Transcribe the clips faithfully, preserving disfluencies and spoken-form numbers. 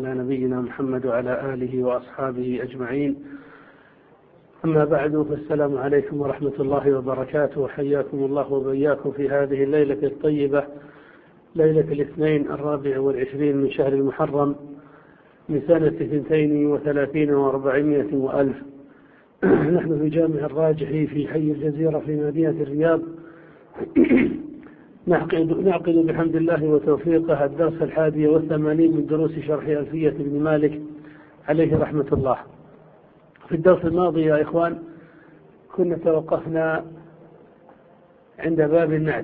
على نبينا محمد وعلى آله وأصحابه أجمعين. أما بعد، فالسلام عليكم ورحمة الله وبركاته، وحياكم الله وبياكم في هذه الليلة الطيبة، ليلة الاثنين الرابع والعشرين من شهر المحرم من سنة اثنتين وثلاثين وأربعمائة وألف. نحن في جامع الراجحي في حي الجزيرة في مدينة الرياض، نعقد, نعقد بحمد الله وتوفيقه الدرس الحادي والثمانين من دروس شرح ألفية ابن مالك عليه رحمة الله. في الدرس الماضي يا إخوان كنا توقفنا عند باب النعت،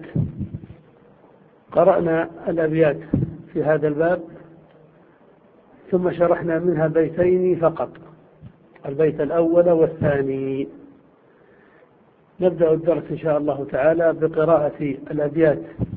قرأنا الأبيات في هذا الباب ثم شرحنا منها بيتين فقط، البيت الأول والثاني. نبدأ الدرس إن شاء الله تعالى بقراءة الأبيات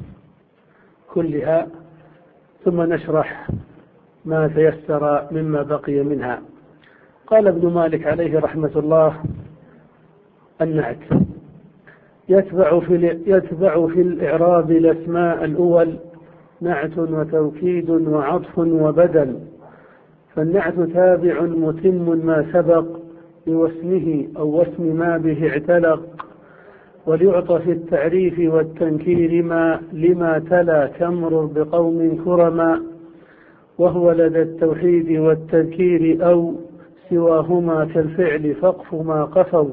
كلها، ثم نشرح ما تيسر مما بقي منها. قال ابن مالك عليه رحمة الله: النعت يتبع في, يتبع في الإعراب الأسماء الأول نعت وتوكيد وعطف وبدل، فالنعت تابع متم ما سبق بواسمه أو واسم ما به اعتلق، وليعطى في التعريف والتنكير ما لما تلا كمرر بقوم كرما، وهو لدى التوحيد والتذكير أو سواهما كالفعل فقف ما قفوا،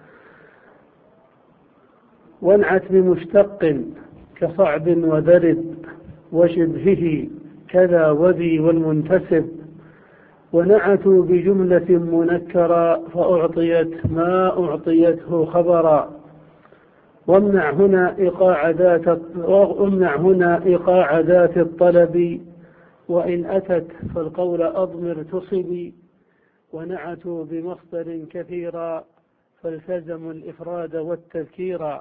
وانعت بمشتق كصعب وذرب وشبهه كذا وذي والمنتسب، ونعتوا بجملة منكرا فأعطيت ما أعطيته خبرا، وامنع هنا إيقاع ذات وامنع هنا إيقاع ذات الطلب، وإن أتت فالقول أضمر تصبي، ونعتوا بمصدر كثيرا فالتزموا الإفراد والتذكيرا،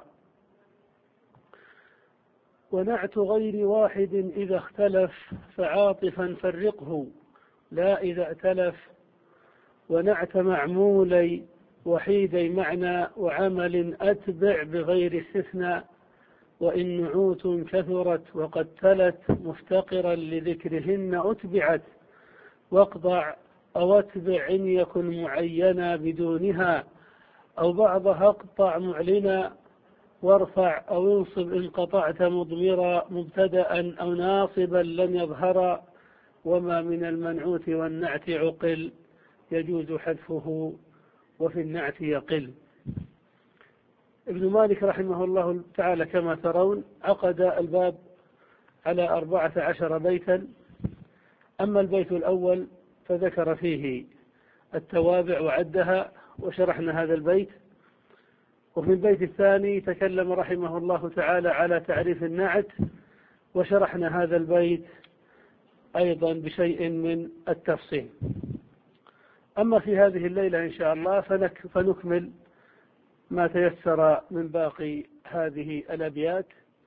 ونعت غير واحد إذا اختلف فعاطفا فرقه لا إذا ائتلف، ونعت معمولي وحيدي معنى وعمل أتبع بغير استثناء، وإن نعوت كثرت وقد تلت مفتقرا لذكرهن أتبعت، واقضع أو اتبع إن يكن معينا بدونها، أو بعضها اقطع معلنا، وارفع أو انصب إن قطعت مضمرا مبتدأ أو ناصبا لن يظهر، وما من المنعوت والنعت عقل يجوز حذفه وفي النعت يقل. ابن مالك رحمه الله تعالى كما ترون عقد الباب على أربعة عشر بيتا. أما البيت الأول فذكر فيه التوابع وعدها وشرحنا هذا البيت، وفي البيت الثاني تكلم رحمه الله تعالى على تعريف النعت وشرحنا هذا البيت أيضا بشيء من التفصيل. أما في هذه الليلة إن شاء الله فنكمل ما تيسر من باقي هذه الأبيات.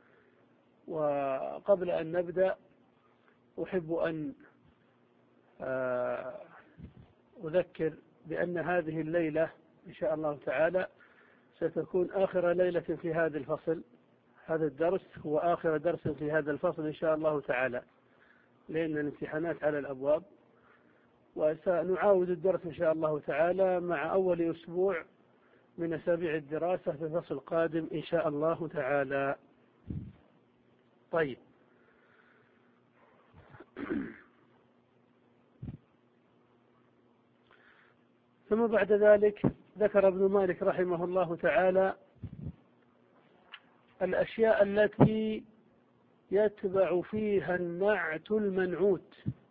وقبل أن نبدأ أحب أن أذكر بأن هذه الليلة إن شاء الله تعالى ستكون آخر ليلة في هذا الفصل. هذا الدرس هو آخر درس في هذا الفصل إن شاء الله تعالى، لأن الامتحانات على الأبواب، وسنعاود الدرس إن شاء الله تعالى مع أول أسبوع من أسابيع الدراسة في الفصل القادم إن شاء الله تعالى. طيب، ثم بعد ذلك ذكر ابن مالك رحمه الله تعالى الأشياء التي يتبع فيها النعت المنعوت،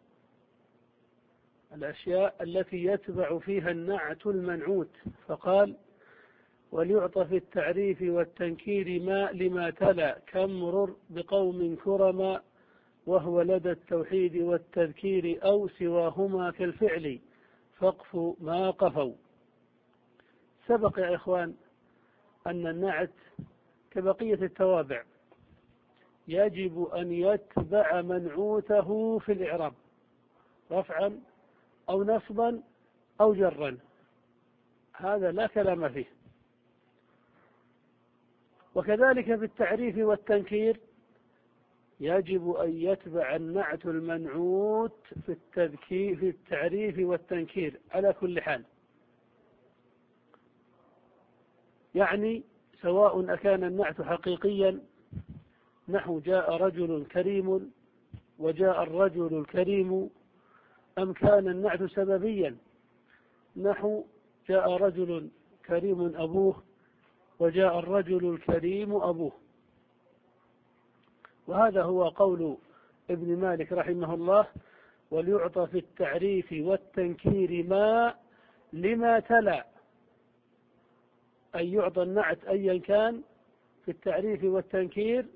الأشياء التي يتبع فيها النعت المنعوت، فقال: وليعطى في التعريف والتنكير ما لما تلا كمرر بقوم كرما، وهو لدى التوحيد والتذكير أو سواهما كالفعل فقف ما قفوا. سبق يا إخوان أن النعت كبقية التوابع يجب أن يتبع منعوته في الإعراب رفعا أو نصبا أو جرا، هذا لا كلام فيه. وكذلك في التعريف والتنكير يجب أن يتبع النعت المنعوت في التذكير في التعريف والتنكير على كل حال. يعني سواء أكان النعت حقيقيا نحو جاء رجل كريم وجاء الرجل الكريم، أم كان النعت سببيا نحو جاء رجل كريم أبوه وجاء الرجل الكريم أبوه. وهذا هو قول ابن مالك رحمه الله: وليعطى في التعريف والتنكير ما لما تلا. أن يعطى النعت أيا كان في التعريف والتنكير،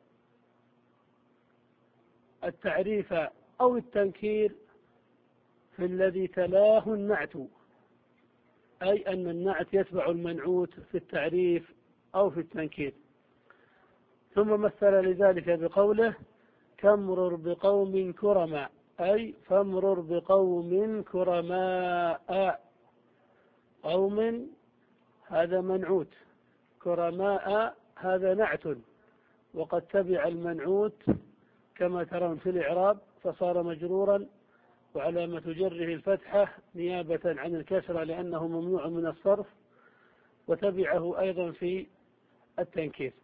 التعريف أو التنكير في الذي تلاه النعت، أي أن النعت يتبع المنعوت في التعريف أو في التنكير. ثم مثل لذلك بقوله: كامرر بقوم كرما، أي فامرر بقوم كرماء. قوم هذا منعوت، كرماء هذا نعت، وقد تبع المنعوت كما ترون في الإعراب، فصار مجرورا وعلامة جره الفتحة نيابة عن الكسرة لأنه ممنوع من الصرف، وتبعه أيضا في التنكير.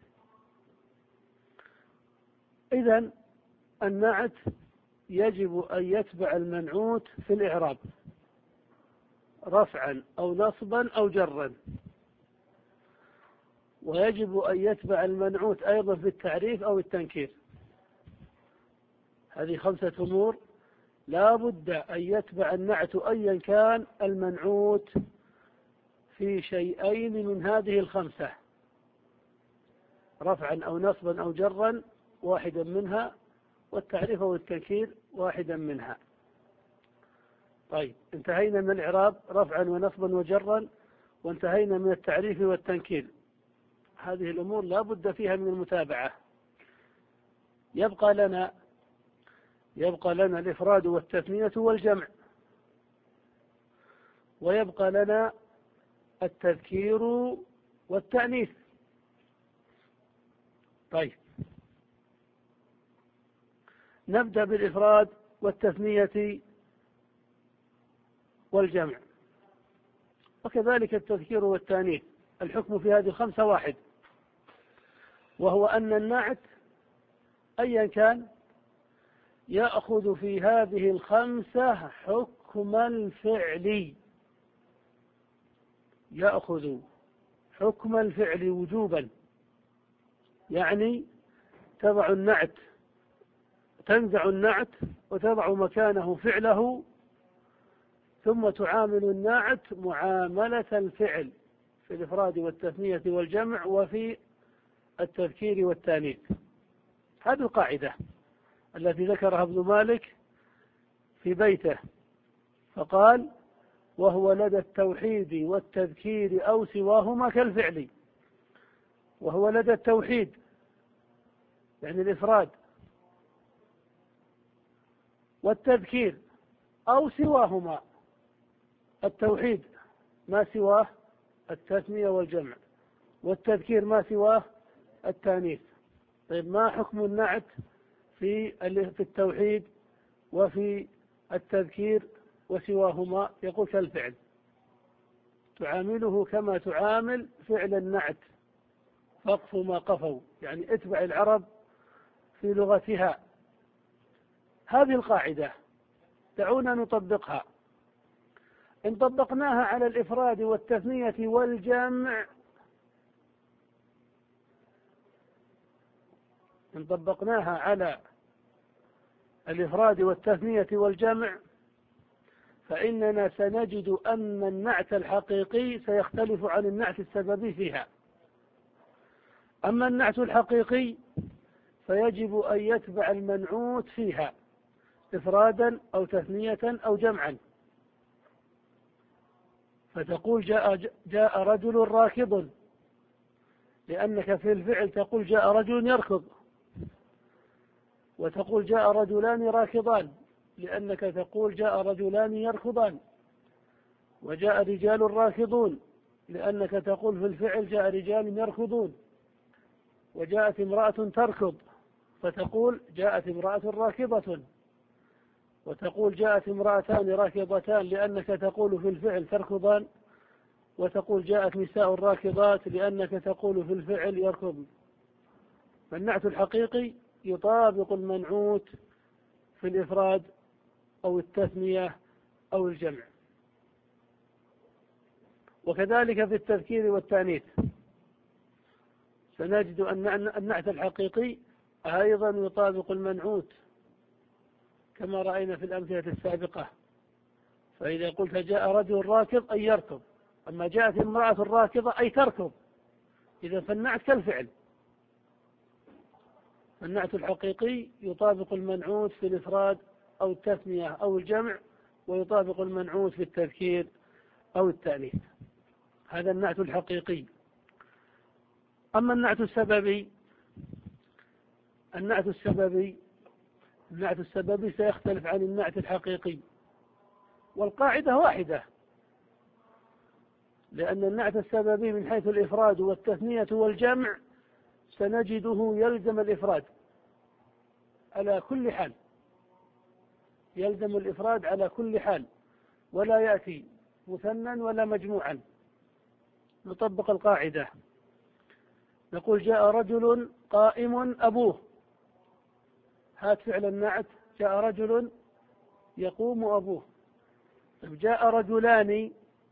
إذن النعت يجب أن يتبع المنعوت في الإعراب رفعا أو نصبا أو جرا، ويجب أن يتبع المنعوت أيضا في التعريف أو التنكير. هذه خمسة أمور لا بد أن يتبع النعت أيا كان المنعوت في شيئين من هذه الخمسة، رفعا أو نصبا أو جرا واحدا منها، والتعريف أو التنكير واحدا منها. طيب، انتهينا من الإعراب رفعا ونصبا وجرا، وانتهينا من التعريف والتنكير. هذه الأمور لا بد فيها من المتابعة. يبقى لنا يبقى لنا الإفراد والتثنية والجمع، ويبقى لنا التذكير والتأنيث. طيب، نبدأ بالإفراد والتثنية والجمع، وكذلك التذكير والتأنيث. الحكم في هذه الخمسة واحد، وهو أن النعت أيا كان يأخذ في هذه الخمسة حكم الفعل، يأخذ حكم الفعل وجوبا. يعني تضع النعت تنزع النعت وتضع مكانه فعله، ثم تعامل النعت معاملة الفعل في الإفراد والتثنية والجمع وفي التذكير والتانيث. هذه القاعدة التي ذكرها ابن مالك في بيته، فقال: وهو لدى التوحيد والتذكير أو سواهما كالفعل. وهو لدى التوحيد يعني الإفراد والتذكير أو سواهما. التوحيد ما سواه التثنية والجمع، والتذكير ما سواه التانيث. طيب، ما حكم النعت في في التوحيد وفي التذكير وسواهما؟ يقول كالفعل، تعامله كما تعامل فعل النعت. فاقفوا ما قفوا، يعني اتبع العرب في لغتها. هذه القاعدة دعونا نطبقها. إن طبقناها على الإفراد والتثنية والجمع إن طبقناها على الإفراد والتثنية والجمع فإننا سنجد أن النعت الحقيقي سيختلف عن النعت السببي فيها. أما النعت الحقيقي فيجب أن يتبع المنعوت فيها إفرادا أو تثنية أو جمعا. فتقول جاء, جاء رجل راكض، لأنك في الفعل تقول جاء رجل يركض، وتقول جاء رجلان راكضان لأنك تقول جاء رجلان يركضان، وجاء رجال راكضون لأنك تقول في الفعل جاء رجال يركضون، وجاءت امرأة تركض فتقول جاءت امرأة راكضة، وتقول جاءت امرأتان راكضتان لأنك تقول في الفعل تركضان، وتقول جاءت نساء راكضات لأنك تقول في الفعل يركض. فالنعت الحقيقي يطابق المنعوت في الإفراد أو التثنية أو الجمع. وكذلك في التذكير والتأنيث سنجد أن النعت الحقيقي أيضا يطابق المنعوت كما رأينا في الأمثلة السابقة. فإذا قلت جاء رجل راكض أي يركض، أما جاءت امرأة راكضة أي تركض، إذا فالنعت كالفعل. النعت الحقيقي يطابق المنعوت في الإفراد أو التثنية أو الجمع، ويطابق المنعوت في التذكير أو التأنيث. هذا النعت الحقيقي. أما النعت السببي النعت السببي النعت السببي سيختلف عن النعت الحقيقي، والقاعدة واحدة، لأن النعت السببي من حيث الإفراد والتثنية والجمع سنجده يلزم الإفراد على كل حال، يلزم الإفراد على كل حال، ولا يأتي مثنى ولا مجموعا. نطبق القاعدة، نقول جاء رجل قائم أبوه، هات فعل النعت جاء رجل يقوم أبوه. جاء رجلان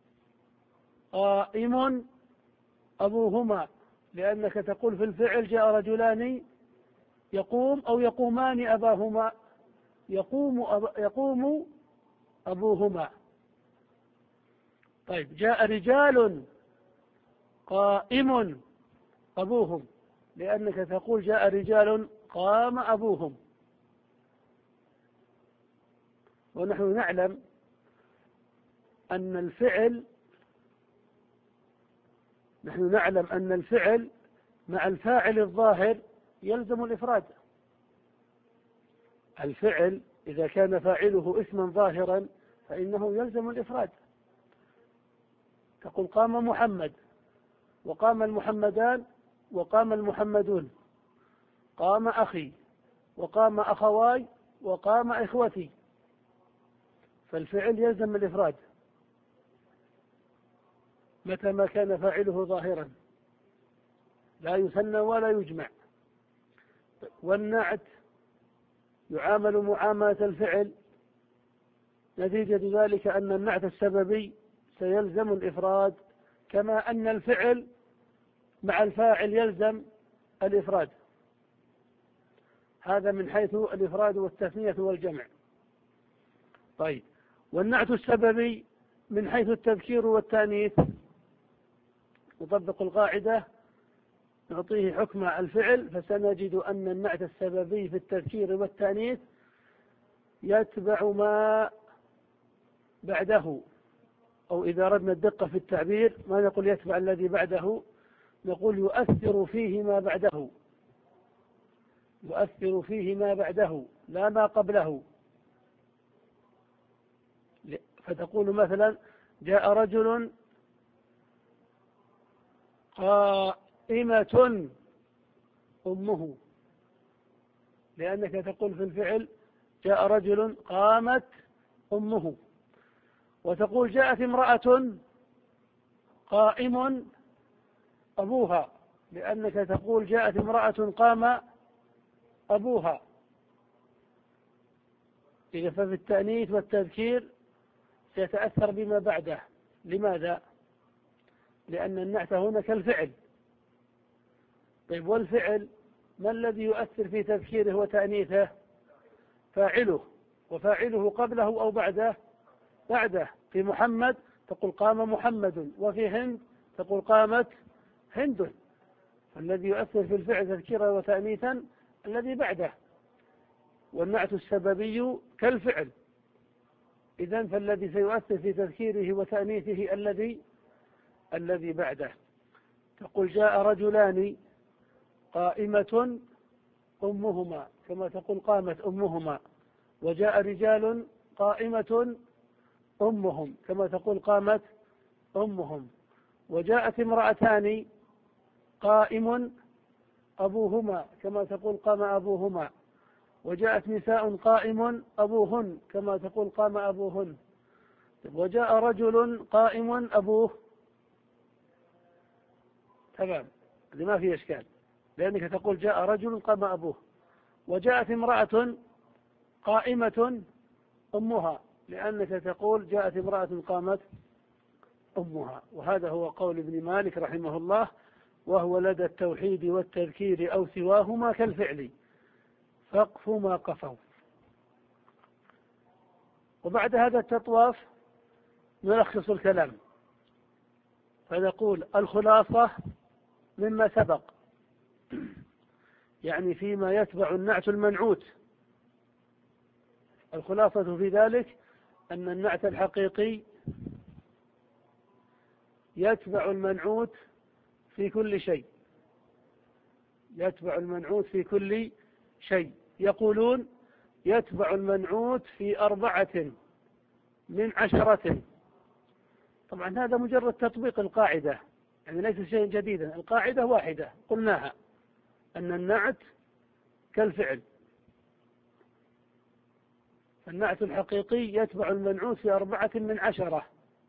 قائم أبوهما، لأنك تقول في الفعل جاء رجلان يقوم أو يقومان أباهما، يقوم, أب... يقوم أبوهما. طيب جاء رجال قائم أبوهم، لأنك تقول جاء رجال قام أبوهم. ونحن نعلم أن الفعل نحن نعلم أن الفعل مع الفاعل الظاهر يلزم الإفراد. الفعل إذا كان فاعله اسما ظاهرا فإنه يلزم الإفراد. تقول قام محمد، وقام المحمدان، وقام المحمدون، قام أخي، وقام أخواي، وقام إخوتي. فالفعل يلزم الإفراد متى ما كان فاعله ظاهرا، لا يثنى ولا يجمع. والنعت يعامل معاملة الفعل، نتيجة ذلك أن النعت السببي سيلزم الإفراد كما أن الفعل مع الفاعل يلزم الإفراد. هذا من حيث الإفراد والتثنية والجمع. طيب، والنعت السببي من حيث التذكير والتأنيث نطبق القاعدة، نعطيه حكم الفعل، فسنجد أن النعت السببي في التذكير والتأنيث يتبع ما بعده، أو إذا أردنا الدقة في التعبير ما نقول يتبع الذي بعده، نقول يؤثر فيه ما بعده، يؤثر فيه ما بعده لا ما قبله. فتقول مثلا جاء رجل قائمة أمه، لأنك تقول في الفعل جاء رجل قامت أمه. وتقول جاءت امرأة قائم أبوها، لأنك تقول جاءت امرأة قام أبوها. إذا ففي التأنيث والتذكير سيتأثر بما بعده. لماذا؟ لأن النعت هنا كالفعل. طيب، والفعل ما الذي يؤثر في تذكيره وتأنيثه؟ فاعله، وفاعله قبله أو بعده؟ بعده. في محمد تقول قام محمد، وفي هند تقول قامت هند. فالذي يؤثر في الفعل تذكيرا وتأنيثا الذي بعده. والنعت السببي كالفعل، إذن فالذي سيؤثر في تذكيره وتأنيثه الذي الذي بعده. تقول جاء رجلان قائمة أمهما، كما تقول قامت أمهما. وجاء رجال قائمة أمهم، كما تقول قامت أمهم. وجاءت امرأتان قائم أبوهما كما تقول قام أبوهما، وجاءت نساء قائم أبوهن كما تقول قام أبوهن، وجاء رجل قائم أبوه، تمام، هذه ما في إشكال لأنك تقول جاء رجل قام أبوه. وجاءت امرأة قائمة أمها لأنك تقول جاءت امرأة قامت أمها. وهذا هو قول ابن مالك رحمه الله، وهو لدى التوحيد والتذكير أو سواهما كالفعل فقف ما قفوا. وبعد هذا التطواف نلخص الكلام فنقول الخلاصة مما سبق، يعني فيما يتبع النعت المنعوت، الخلاصة في ذلك أن النعت الحقيقي يتبع المنعوت في كل شيء، يتبع المنعوت في كل شيء. يقولون يتبع المنعوت في أربعة من عشرة. طبعا هذا مجرد تطبيق القاعدة، يعني ليس شيء جديدا، القاعدة واحدة قلناها أن النعت كالفعل، النعت الحقيقي يتبع المنعوت في أربعة من عشرة.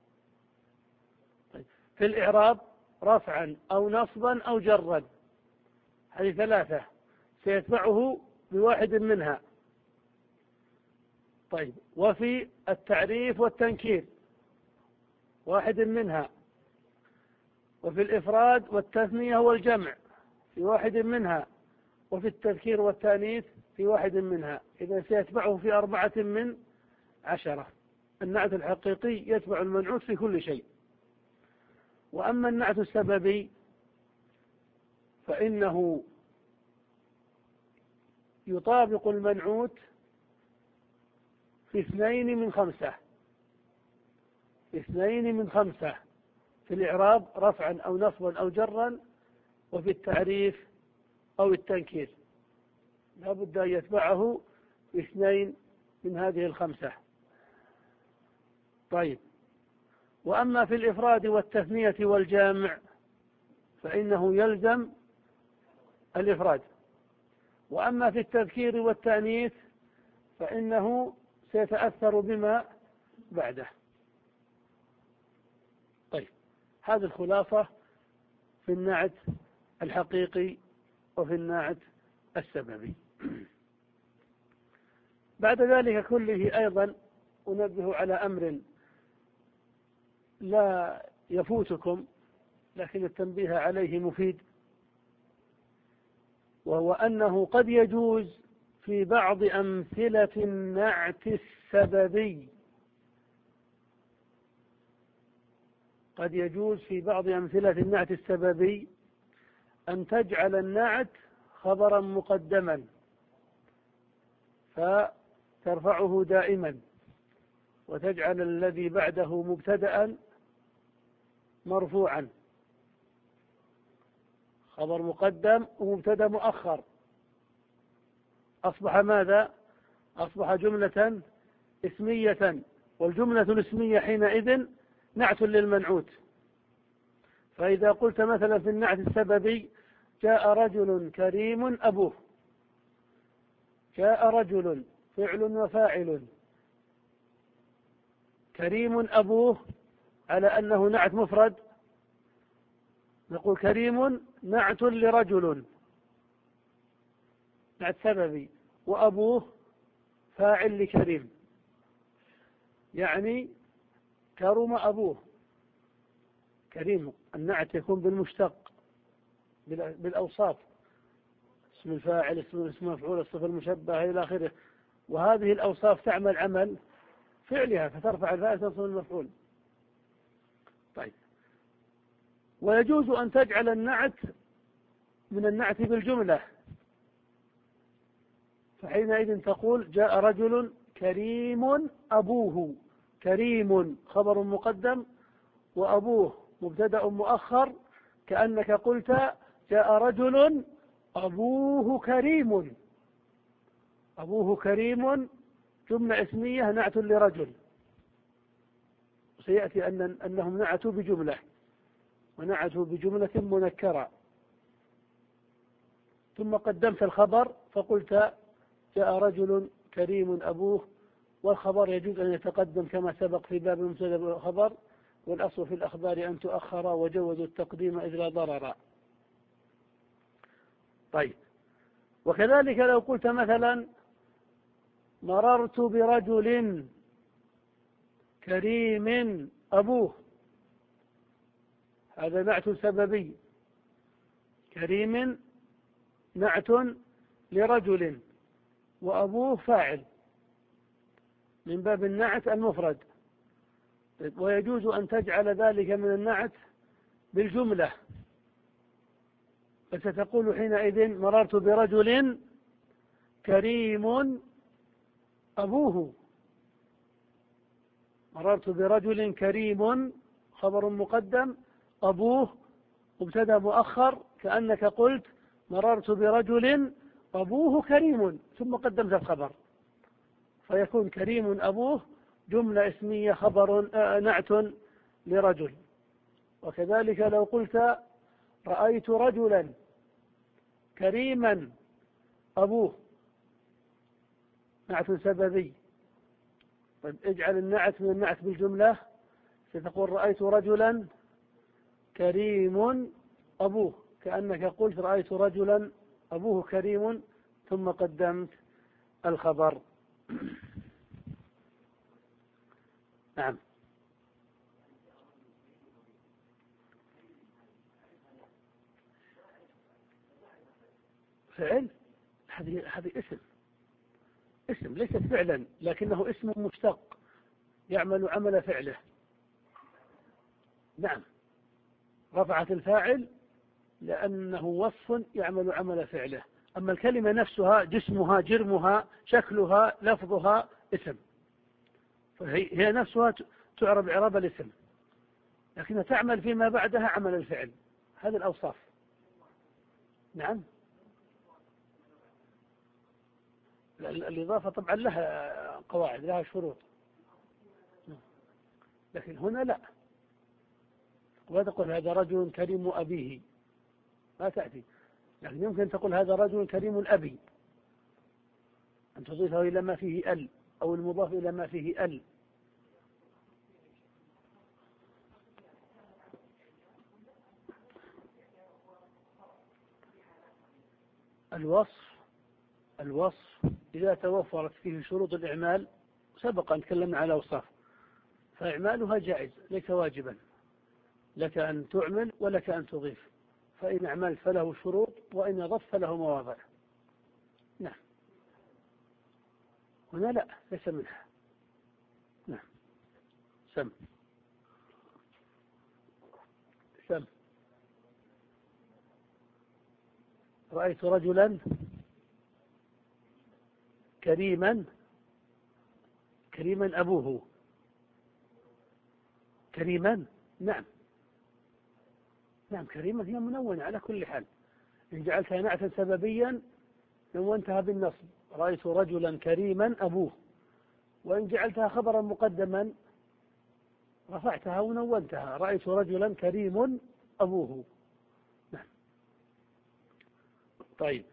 طيب. في الإعراب رفعا أو نصبا أو جرا، هذه ثلاثة سيتبعه بواحد منها. طيب. وفي التعريف والتنكير واحد منها، وفي الإفراد والتثنية والجمع في واحد منها، وفي التذكير والتانيث في واحد منها. إذا سيتبعه في أربعة من عشرة. النعت الحقيقي يتبع المنعوت في كل شيء. وأما النعت السببي فإنه يطابق المنعوت في اثنين من خمسة، في اثنين من خمسة في الإعراب رفعا أو نصبا أو جرا، وفي التعريف أو التنكير لا بد أن يتبعه في اثنين من هذه الخمسة. طيب. وأما في الإفراد والتثنية والجامع فإنه يلزم الإفراد. وأما في التذكير والتأنيث فإنه سيتأثر بما بعده. طيب. هذه الخلاصة في النعت الحقيقي وفي النعت السببي. بعد ذلك كله أيضا أنبه على أمر لا يفوتكم لكن التنبيه عليه مفيد، وهو أنه قد يجوز في بعض أمثلة النعت السببي، قد يجوز في بعض أمثلة النعت السببي أن تجعل النعت خبرا مقدما فترفعه دائما، وتجعل الذي بعده مبتدأ مرفوعا، خبر مقدم ومبتدأ مؤخر، أصبح ماذا؟ أصبح جملة اسمية، والجملة الاسمية حينئذ نعت للمنعوت. فإذا قلت مثلا في النعت السببي جاء رجل كريم أبوه، جاء رجل فعل وفاعل، كريم أبوه على أنه نعت مفرد، نقول كريم نعت لرجل، نعت سببي، وأبوه فاعل لكريم، يعني كرم أبوه. كريم النعت يكون بالمشتق بالأوصاف، اسم الفاعل، اسم المفعول، الصفة المشبهة إلى آخره، وهذه الأوصاف تعمل عمل فعلها فترفع الفاعل تنصب المفعول. طيب. ويجوز أن تجعل النعت من النعت بالجملة، فحينئذ تقول جاء رجل كريم أبوه، كريم خبر مقدم وأبوه مبتدأ مؤخر، كأنك قلت جاء رجل أبوه كريم، أبوه كريم جملة اسمية نعت لرجل. سيأتي أن أنهم نعتوا بجملة ونعتوا بجملة منكرة. ثم قدمت الخبر فقلت جاء رجل كريم أبوه، والخبر يجوز أن يتقدم كما سبق في باب المبتدا والخبر، والأصل في الأخبار أن تؤخر وجوزوا التقديم إذ لا ضرر. طيب، وكذلك لو قلت مثلا مررت برجل كريم أبوه، هذا نعت سببي، كريم نعت لرجل وأبوه فاعل من باب النعت المفرد، ويجوز أن تجعل ذلك من النعت بالجملة، فستقول حينئذ مررت برجل كريم أبوه. مررت برجل كريم خبر مقدم، أبوه مبتدا مؤخر، كأنك قلت مررت برجل أبوه كريم ثم قدمت الخبر، فيكون كريم أبوه جملة اسمية خبر آه نعت لرجل. وكذلك لو قلت رأيت رجلا كريما أبوه، نعت سببي. طيب اجعل النعت من النعت بالجملة، ستقول رأيت رجلا كريم أبوه، كأنك قلت رأيت رجلا أبوه كريم ثم قدمت الخبر. نعم. فعل هذه هذه اسم اسم ليست فعلا، لكنه اسم مشتق يعمل عمل فعله. نعم، رفعت الفاعل لأنه وصف يعمل عمل فعله، أما الكلمة نفسها جسمها جرمها شكلها لفظها اسم، فهي هي نفسها تعرب إعراب الاسم، لكنها تعمل فيما بعدها عمل الفعل. هذه الأوصاف. نعم. الإضافة طبعا لها قواعد، لها شروط، لكن هنا لا، ولا تقول هذا رجل كريم أبيه، ما تأتي، لكن يمكن تقول هذا رجل كريم الأبي، أن تضيفه إلى ما فيه ال، أو المضاف إلى ما فيه ال. الوصف الوصف إذا توفرت فيه شروط الإعمال، سبق أن تكلمنا على أوصاف، فإعمالها جائز ليس واجبا، لك أن تعمل ولك أن تضيف، فإن أعملت فله شروط، وإن أضفت فله مواضع. نعم. هنا لا، ليس منها. نعم. سم سم رأيت رجلا كريما كريما أبوه. كريما نعم نعم كريما هي منونة على كل حال، إن جعلتها نعتا سببيا نونتها بالنصب، رأيت رجلا كريما أبوه، وإن جعلتها خبرا مقدما رفعتها ونونتها، رأيت رجلا كريم أبوه. نعم. طيب،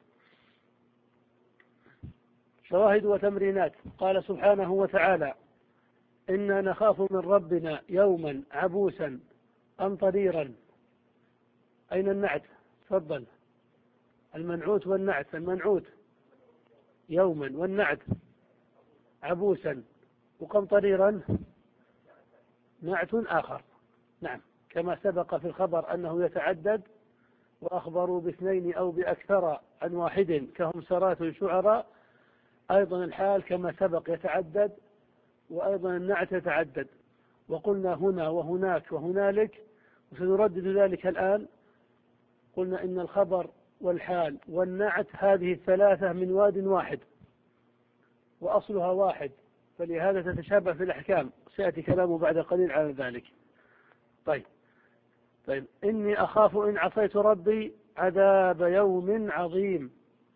شواهد وتمرينات. قال سبحانه وتعالى إنا نخاف من ربنا يوما عبوسا قمطريرا. أين النعت؟ تفضل. المنعوت والنعت. المنعوت يوما، والنعت عبوسا، وقمطريرا نعت آخر. نعم، كما سبق في الخبر أنه يتعدد، وأخبروا باثنين أو بأكثر عن واحد كهم سرات شعراء، أيضا الحال كما سبق يتعدد، وأيضا النعت يتعدد. وقلنا هنا وهناك وهنالك، وسنردد ذلك الآن. قلنا إن الخبر والحال والنعت هذه الثلاثة من واد واحد، وأصلها واحد، فلهذا تتشابه في الأحكام، سيأتي كلامه بعد قليل على ذلك. طيب طيب إني أخاف إن عصيت ربي عذاب يوم عظيم.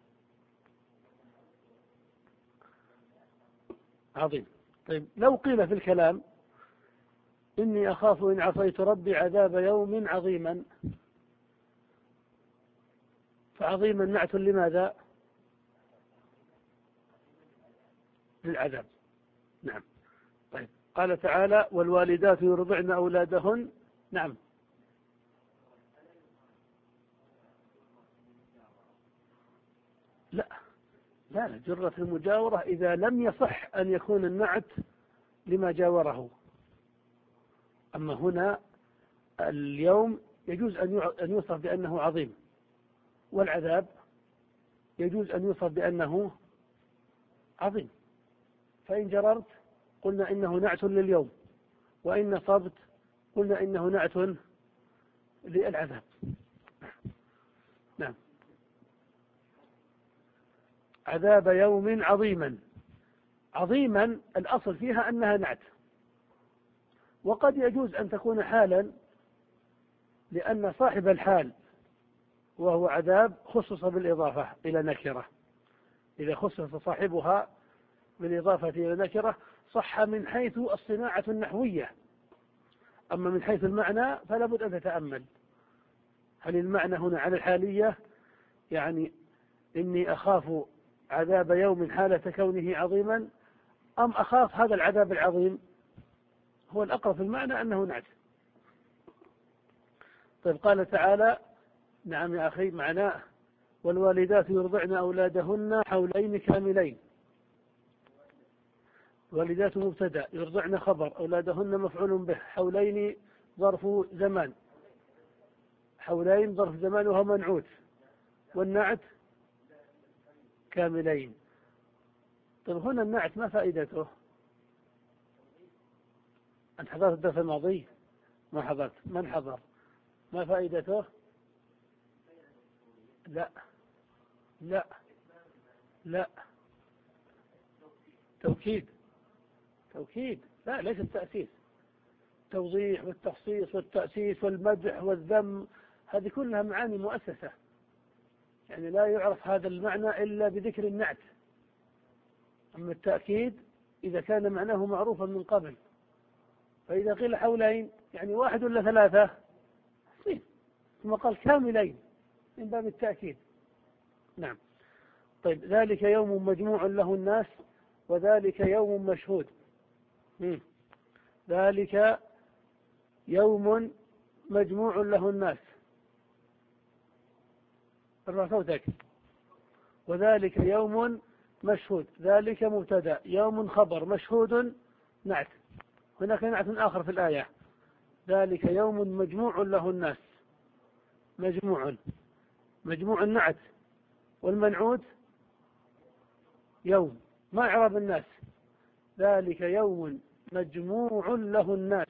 عظيم. طيب لو قيل في الكلام إني أخاف إن عصيت ربي عذاب يوم عظيما، فعظيما نعت لماذا؟ للعذاب. نعم. طيب قال تعالى والوالدات يرضعن أولادهن. نعم. لا لا جرة المجاورة إذا لم يصح أن يكون النعت لما جاوره. أما هنا اليوم يجوز أن يوصف بأنه عظيم، والعذاب يجوز أن يوصف بأنه عظيم. فإن جررت قلنا إنه نعت لليوم، وإن نصبت قلنا إنه نعت للعذاب. نعم. عذاب يوم عظيما. عظيما الأصل فيها أنها نعت، وقد يجوز أن تكون حالا لأن صاحب الحال وهو عذاب خصص بالإضافة إلى نكرة. إذا خصص صاحبها بالإضافة إلى نكرة صح من حيث الصناعة النحوية، أما من حيث المعنى فلا بد أن تتأمل هل المعنى هنا على الحالية، يعني إني أخاف عذاب يوم حالة كونه عظيما، أم أخاف هذا العذاب العظيم. هو الأقرب في المعنى أنه نعت. طيب قال تعالى نعم يا أخي معناه والوالدات يرضعن أولادهن حولين كاملين. والدات مبتدأ، يرضعن خبر، أولادهن مفعول به، حولين ظرف زمان، حولين ظرف زمان وهو منعوت، والنعت كاملين. طيب هنا النعت ما فائدته؟ أنت حضرت الدرس الماضي؟ ما حضرت. من حضر؟ ما فائدته؟ لا لا لا توكيد. توكيد لا ليس التأسيس. توضيح والتخصيص والتأسيس والمدح والذم هذه كلها معاني مؤسسة، يعني لا يعرف هذا المعنى إلا بذكر النعت. أما التأكيد إذا كان معناه معروفا من قبل، فإذا قيل حولين يعني واحد ولا ثلاثة، ثم قال كاملين من باب التأكيد. نعم. طيب ذلك يوم مجموع له الناس وذلك يوم مشهود. مم. ذلك يوم مجموع له الناس. ارفع صوتك. وذلك يوم مشهود. ذلك مبتدأ، يوم خبر، مشهود نعت. هناك نعت آخر في الآية ذلك يوم مجموع له الناس. مجموع مجموع النعت والمنعوت يوم. ما إعراب الناس؟ ذلك يوم مجموع له الناس.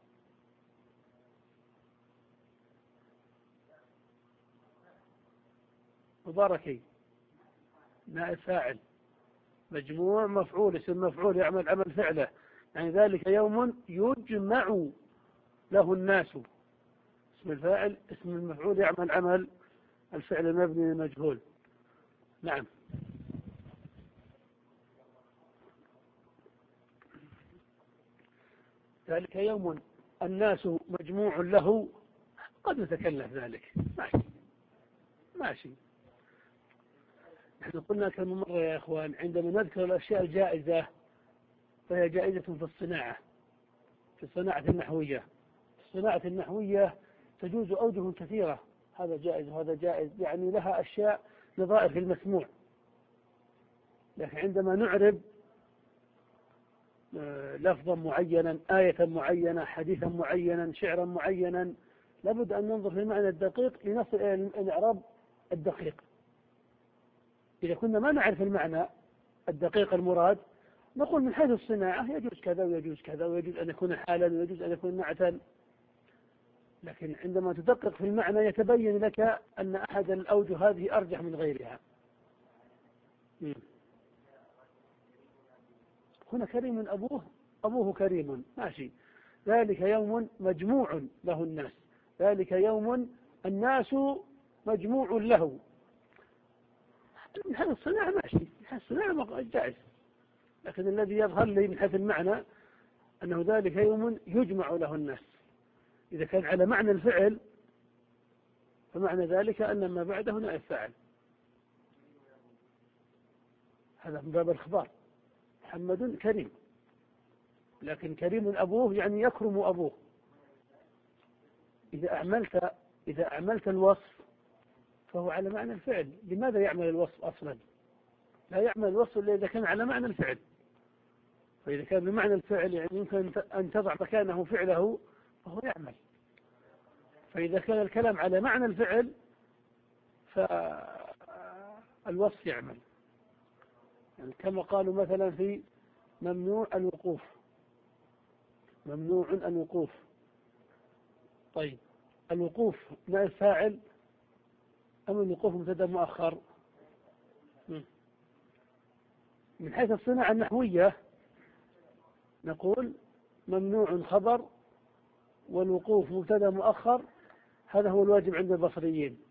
مباركي نائب فاعل، مجموع مفعول، اسم مفعول يعمل عمل فعله، يعني ذلك يوم يجمع له الناس، اسم الفاعل اسم المفعول يعمل عمل الفعل المبني المجهول. نعم. ذلك يوم الناس مجموع له، قد نتكلف ذلك ماشي ماشي. نحن قلنا كم مرة يا إخوان عندما نذكر الأشياء الجائزة فهي جائزة في الصناعة، في الصناعة النحوية. الصناعة النحوية تجوز أوجه كثيرة، هذا جائز وهذا جائز، يعني لها أشياء نظائر في المسموع. لكن عندما نعرب لفظا معينا، آية معينة، حديثا معينا، شعرا معينا، لابد أن ننظر في المعنى الدقيق لنصل إلى الإعراب الدقيق. إذا كنا ما نعرف المعنى الدقيق المراد نقول من حيث الصناعة يجوز كذا ويجوز كذا، ويجوز أن يكون حالا ويجوز أن يكون نعتا. لكن عندما تدقق في المعنى يتبين لك أن أحد الأوجه هذه أرجح من غيرها. م. هنا كريم أبوه، أبوه كريم ماشي. ذلك يوم مجموع له الناس. ذلك يوم الناس مجموع له. من حيث الصناعة ماشي، من حيث الصناعة جائز، لكن الذي يظهر لي من حيث المعنى أنه ذلك يوم يجمع له الناس. إذا كان على معنى الفعل فمعنى ذلك أن ما بعده نائب فاعل. هذا من باب الخبار. محمد كريم، لكن كريم أبوه يعني يكرم أبوه. إذا أعملت إذا أعملت الوصف فهو على معنى الفعل. لماذا يعمل الوصف أصلا؟ لا يعمل الوصف إلا إذا كان على معنى الفعل. فإذا كان بمعنى الفعل يعني يمكن أن تضع مكانه فعله فهو يعمل. فإذا كان الكلام على معنى الفعل فالوصف يعمل. يعني كما قالوا مثلا في ممنوع الوقوف، ممنوع الوقوف. طيب الوقوف نائب فاعل أم الوقوف مبتدأ مؤخر؟ من حيث الصناعة النحوية نقول ممنوع خبر والوقوف مبتدأ مؤخر، هذا هو الواجب عند البصريين،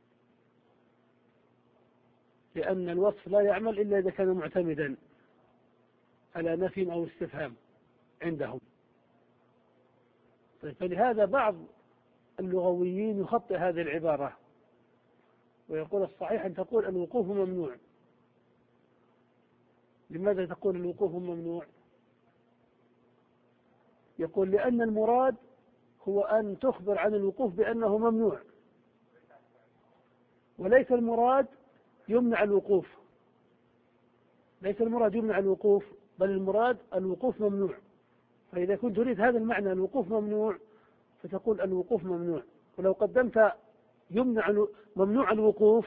لأن الوصف لا يعمل إلا إذا كان معتمدا على نفي أو استفهام عندهم. طيب فلهذا بعض اللغويين يخطئ هذه العبارة ويقول الصحيح أن تقول الوقوف ممنوع. لماذا تقول الوقوف ممنوع؟ يقول لأن المراد هو أن تخبر عن الوقوف بأنه ممنوع، وليس المراد يمنع الوقوف، ليس المراد يمنع الوقوف، بل المراد الوقوف ممنوع. فإذا كنت تريد هذا المعنى الوقوف ممنوع فتقول الوقوف ممنوع. ولو قدمت يمنع ممنوع الوقوف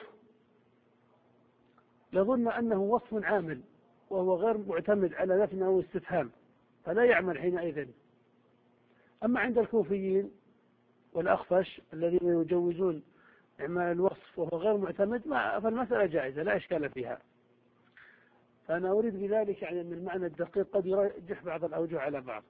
لظن أنه وصف عامل وهو غير معتمد على نفي أو استفهام، فلا يعمل حينئذ. أما عند الكوفيين والأخفش الذين يجوزون إعمال الوصف وهو غير معتمد فالمسألة جائزة لا إشكال فيها. فأنا أريد بذلك يعني أن المعنى الدقيق قد يرجح بعض الأوجه على بعض.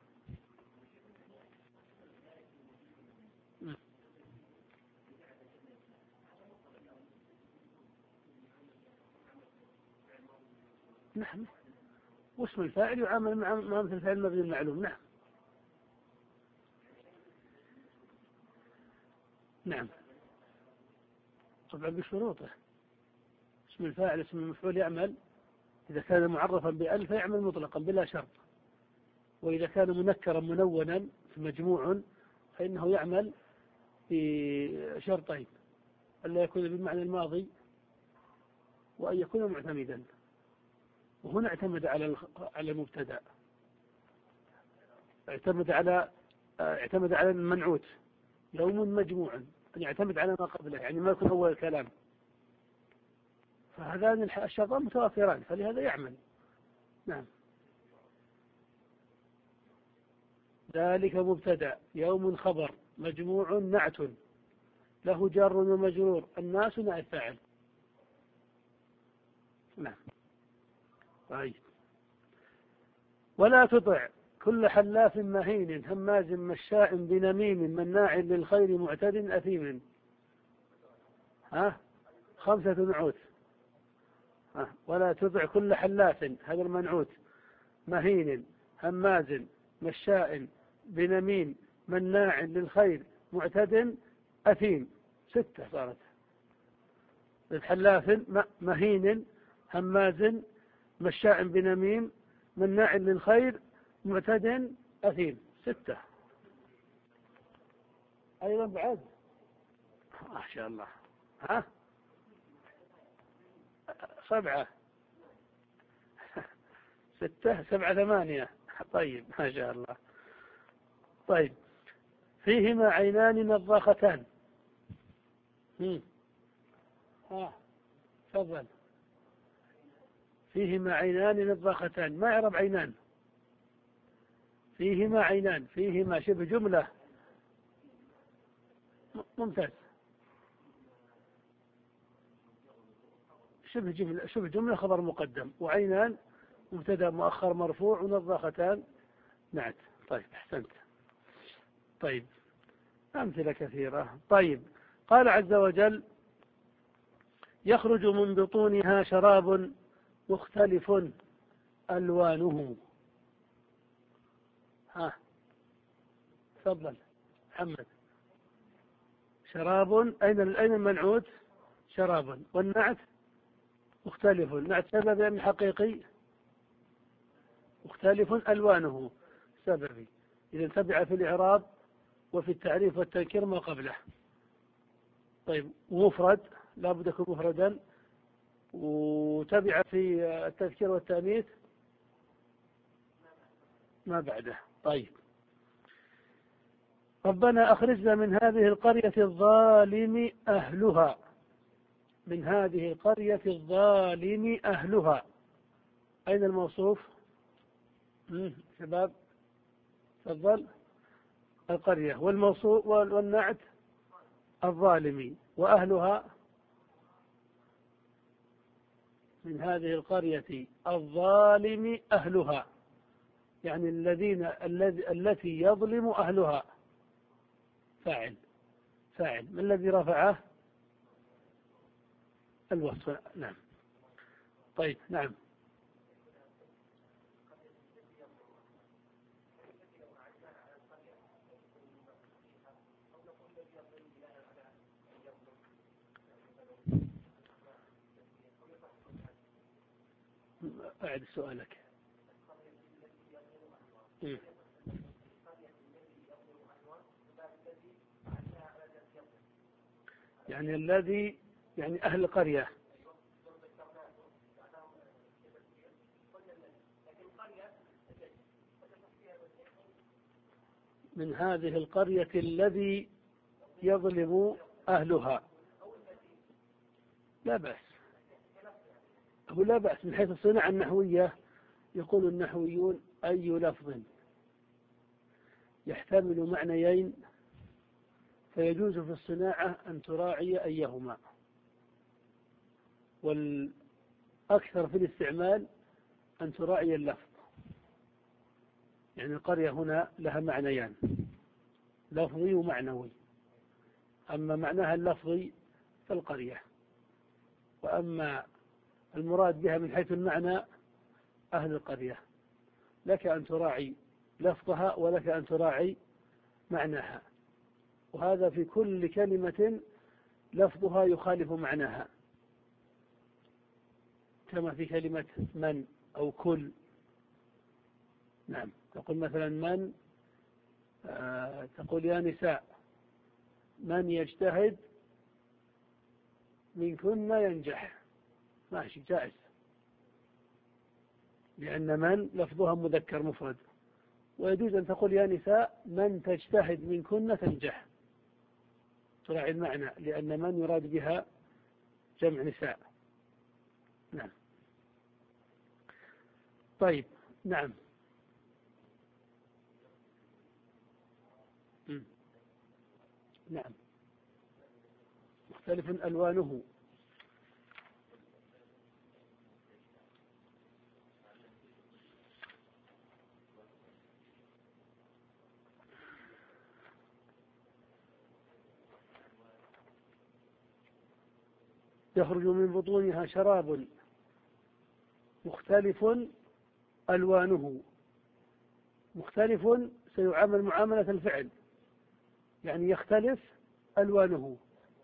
نعم، واسم الفاعل يعامل مع مثل الفاعل المبني المعلوم. نعم نعم طبعا بشروطه. اسم الفاعل اسم المفعول يعمل إذا كان معرفا بأل فيعمل مطلقا بلا شرط، وإذا كان منكرا منونا مجموع فإنه يعمل بشرطين: ألا يكون بالمعنى الماضي وأن يكون معتمدا. وهنا اعتمد على على المبتدأ، اعتمد على اعتمد على المنعوت يوم مجموع، أن يعتمد على ما قبله يعني ما يكون أول الكلام. فهذان الشرطان متوافران فلهذا يعمل. نعم. ذلك مبتدأ، يوم خبر، مجموع نعت، له جار ومجرور، الناس نائب فاعل. نعم. طيب. ولا تطع كل حلاف مهين هماز مشاء بنميم مناع للخير معتد أثيم. ها خمسة نعوت. ها ولا تطع كل حلاف، هذا المنعوت، مهين هماز مشاء بنميم مناع للخير معتد أثيم. ستة صارت. الحلاف مهين هماز مشاء بنميم مناع للخير معتد أثيم. ستة. أيضا بعد ما شاء الله. ها سبعة. ستة سبعة ثمانية. طيب ما شاء الله. طيب فيهما عينان نضاختان. ها تفضل. فيهما عينان نضاختان. ما يعرف عينان؟ فيهما عينان، فيهما شبه جملة. ممتاز. شبه جملة شبه جملة خبر مقدم، وعينان مبتدا مؤخر مرفوع، ونضاختان نعت. طيب احسنت. طيب أمثلة كثيرة. طيب قال عز وجل: يخرج من بطونها شراب مختلف ألوانه. ها تفضل محمد. شراب، أين أين المنعوت؟ شرابا. والنعت مختلف، نعت سبب أم حقيقي؟ مختلف ألوانه سببي. إذا تبع في الإعراب وفي التعريف والتنكير ما قبله. طيب، مفرد لا بد يكون مفردا، وتبع في التذكير والتأنيث ما بعده. طيب، ربنا أخرجنا من هذه القرية الظالم أهلها. من هذه القرية الظالم أهلها، أين الموصوف؟ شباب تفضل. القرية، والموصوف والنعت الظالمي، وأهلها من هذه القرية الظالم أهلها، يعني الذين التي يظلم أهلها. فاعل فاعل ما الذي رفعه؟ الوصف. نعم. طيب، نعم. أعد سؤالك. يعني الذي، يعني أهل القرية. من هذه القرية الذي يظلم أهلها. لا بأس، هو لا بأس من حيث الصناعة النحوية. يقول النحويون أي لفظ يحتمل معنيين فيجوز في الصناعة أن تراعي أيهما، والأكثر في الاستعمال أن تراعي اللفظ. يعني القرية هنا لها معنيان، لفظي ومعنوي. أما معناها اللفظي فالقرية، وأما المراد بها من حيث المعنى أهل القرية. لك أن تراعي لفظها ولك أن تراعي معناها، وهذا في كل كلمة لفظها يخالف معناها، كما في كلمة من أو كل. نعم، تقول مثلا من، آه تقول يا نساء من يجتهد منكن ينجح، ماشي جائز، لأن من لفظها مذكر مفرد. ويجوز أن تقول يا نساء من تجتهد منكن تنجح، تراعي المعنى، لأن من يراد بها جمع نساء. نعم. طيب، نعم. نعم، مختلف ألوانه. يخرج من بطونها شراب مختلف ألوانه. مختلف سيعامل معاملة الفعل، يعني يختلف ألوانه.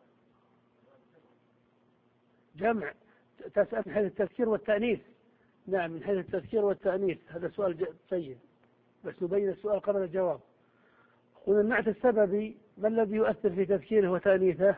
جمع، تسأل من حيث التذكير والتأنيث. نعم، من حيث التذكير والتأنيث. هذا سؤال جيد، بس نبين السؤال قبل الجواب. قلنا النعت السببي ما الذي يؤثر في تذكيره وتأنيثه؟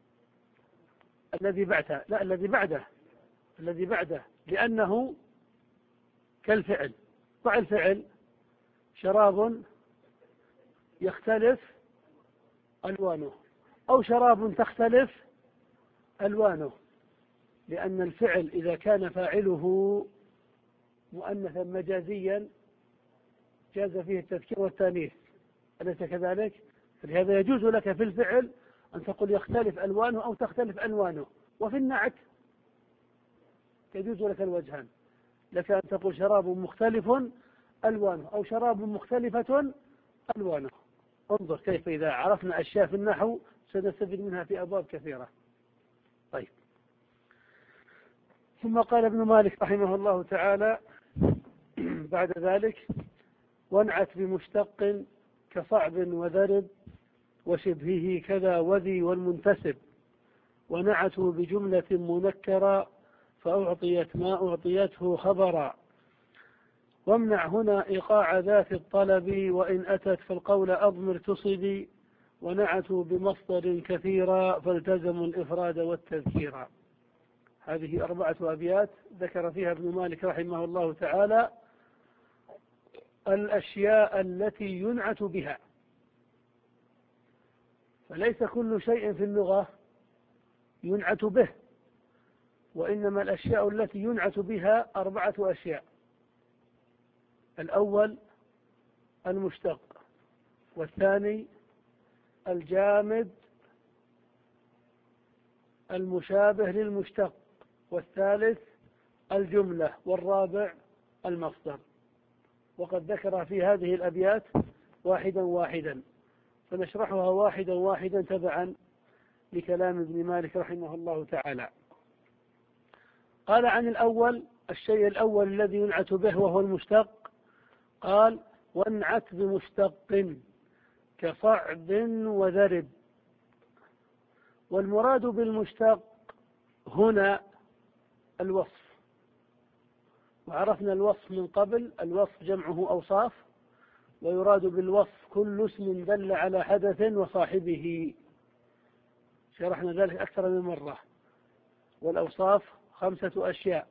الذي بعده. لا، الذي بعده الذي بعده لأنه كالفعل. ضع الفعل شراب يختلف ألوانه، أو شراب تختلف ألوانه، لأن الفعل إذا كان فاعله مؤنثا مجازيا جاز فيه التذكير والتانيث، أليس كذلك؟ فلهذا يجوز لك في الفعل أن تقول يختلف ألوانه أو تختلف ألوانه، وفي النعت يجوز لك الوجهان، لك أن تقول شراب مختلف ألوانه أو شراب مختلفة ألوانه. انظر كيف إذا عرفنا أشياء في النحو سنستفيد منها في أبواب كثيرة. طيب، ثم قال ابن مالك رحمه الله تعالى بعد ذلك: وانعت بمشتق كصعب وذرب وشبهه كذا وذي والمنتسب، ونعته بجملة منكرة فأعطيت ما أعطيته خبرا. وامنع هنا إيقاع ذات الطلب، وإن أتت فالقول أضمر تصبي، ونعته بمصدر كثيرا فالتزموا الإفراد والتذكيرا. هذه أربعة أبيات ذكر فيها ابن مالك رحمه الله تعالى الأشياء التي ينعت بها. فليس كل شيء في اللغة ينعت به، وإنما الأشياء التي ينعت بها أربعة أشياء. الأول المشتق، والثاني الجامد المشابه للمشتق، والثالث الجملة، والرابع المصدر. وقد ذكر في هذه الأبيات واحدا واحدا، فنشرحها واحدا واحدا تبعا لكلام ابن مالك رحمه الله تعالى. قال عن الأول، الشيء الأول الذي ينعت به وهو المشتق، قال وانعت بمشتق كصعب وذرب. والمراد بالمشتق هنا الوصف، وعرفنا الوصف من قبل، الوصف جمعه أوصاف، ويراد بالوصف كل اسم دل على حدث وصاحبه، شرحنا ذلك أكثر من مرة. والأوصاف خمسة أشياء: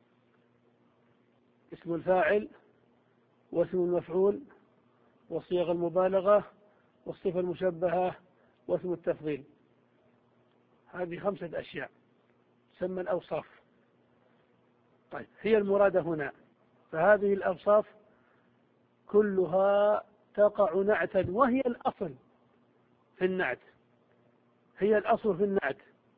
اسم الفاعل، واسم المفعول، وصيغ المبالغة، والصفة المشبهة، واسم التفضيل. هذه خمسة أشياء تسمى الأوصاف. طيب، هي المرادة هنا. فهذه الأوصاف كلها تقع نعتا، وهي الأصل في النعت، هي الأصل في النعت.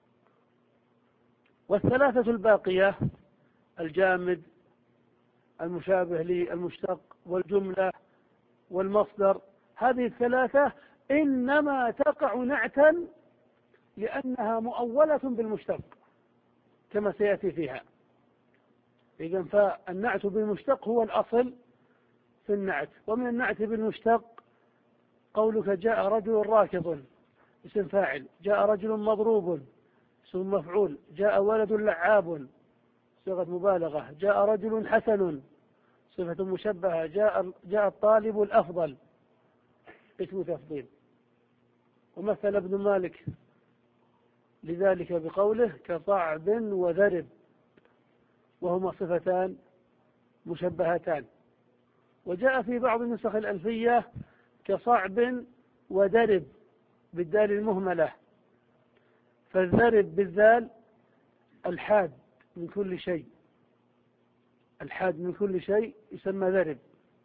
والثلاثة الباقية الجامد المشابه للمشتق والجملة والمصدر، هذه الثلاثة إنما تقع نعتا لأنها مؤولة بالمشتق كما سيأتي فيها. إذن فالنعت بالمشتق هو الأصل في النعت. ومن النعت بالمشتق قولك جاء رجل راكض اسم فاعل، جاء رجل مضروب اسم مفعول، جاء ولد لعاب صيغة مبالغة، جاء رجل حسن صفة مشبهة، جاء جاء الطالب الأفضل اسم تفضيل. ومثل ابن مالك لذلك بقوله كصعب وذرب، وهما صفتان مشبهتان. وجاء في بعض النسخ الألفية كصعب ودرب بالدال المهملة، فالذرب بالذال الحاد من كل شيء، الحاد من كل شيء يسمى ذرب.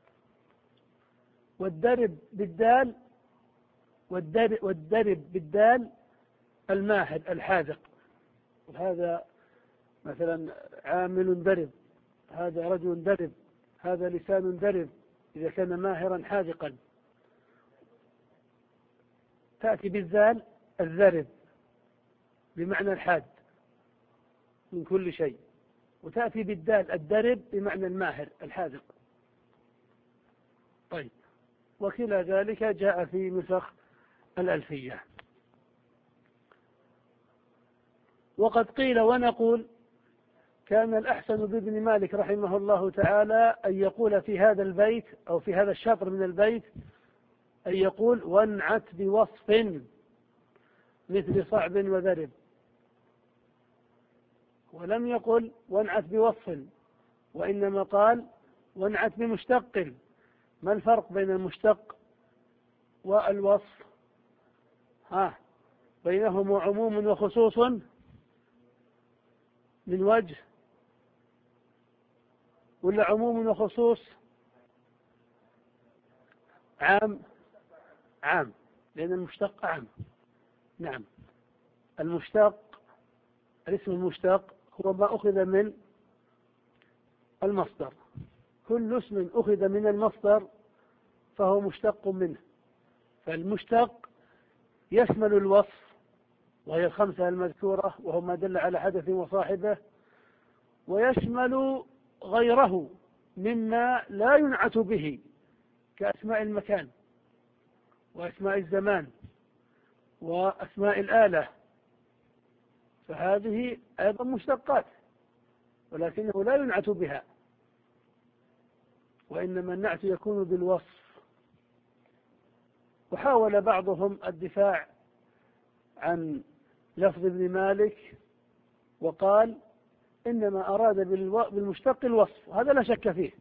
والدرب بالدال والدرب, والدرب بالدال الماهر الحاذق. وهذا مثلا عامل درب، هذا رجل درب، هذا لسان درب إذا كان ماهرا حاذقا. تأتي بالذال الذرب بمعنى الحاد من كل شيء، وتأتي بالدال الدرب بمعنى الماهر الحاذق. طيب، وكلا ذلك جاء في نسخ الألفية. وقد قيل ونقول كان الأحسن بابن مالك رحمه الله تعالى أن يقول في هذا البيت أو في هذا الشطر من البيت أن يقول وانعت بوصف مثل صعب وذرب، ولم يقل وانعت بوصف، وإنما قال وانعت بمشتق. ما الفرق بين المشتق والوصف؟ ها بينهما عموم وخصوص من وجه، ولا عموم وخصوص عام؟ عام، لأن المشتق عام. نعم، المشتق الاسم المشتق هو ما أخذ من المصدر، كل اسم أخذ من المصدر فهو مشتق منه. فالمشتق يشمل الوصف وهي الخمسة المذكورة وهو ما دل على حدث وصاحبه، ويشمل غيره مما لا ينعت به كأسماء المكان وأسماء الزمان وأسماء الآلة، فهذه أيضا مشتقات، ولكنه لا ينعت بها، وإنما النعت يكون بالوصف. وحاول بعضهم الدفاع عن لفظ ابن مالك وقال إنما أراد بالمشتق الوصف، هذا لا شك فيه،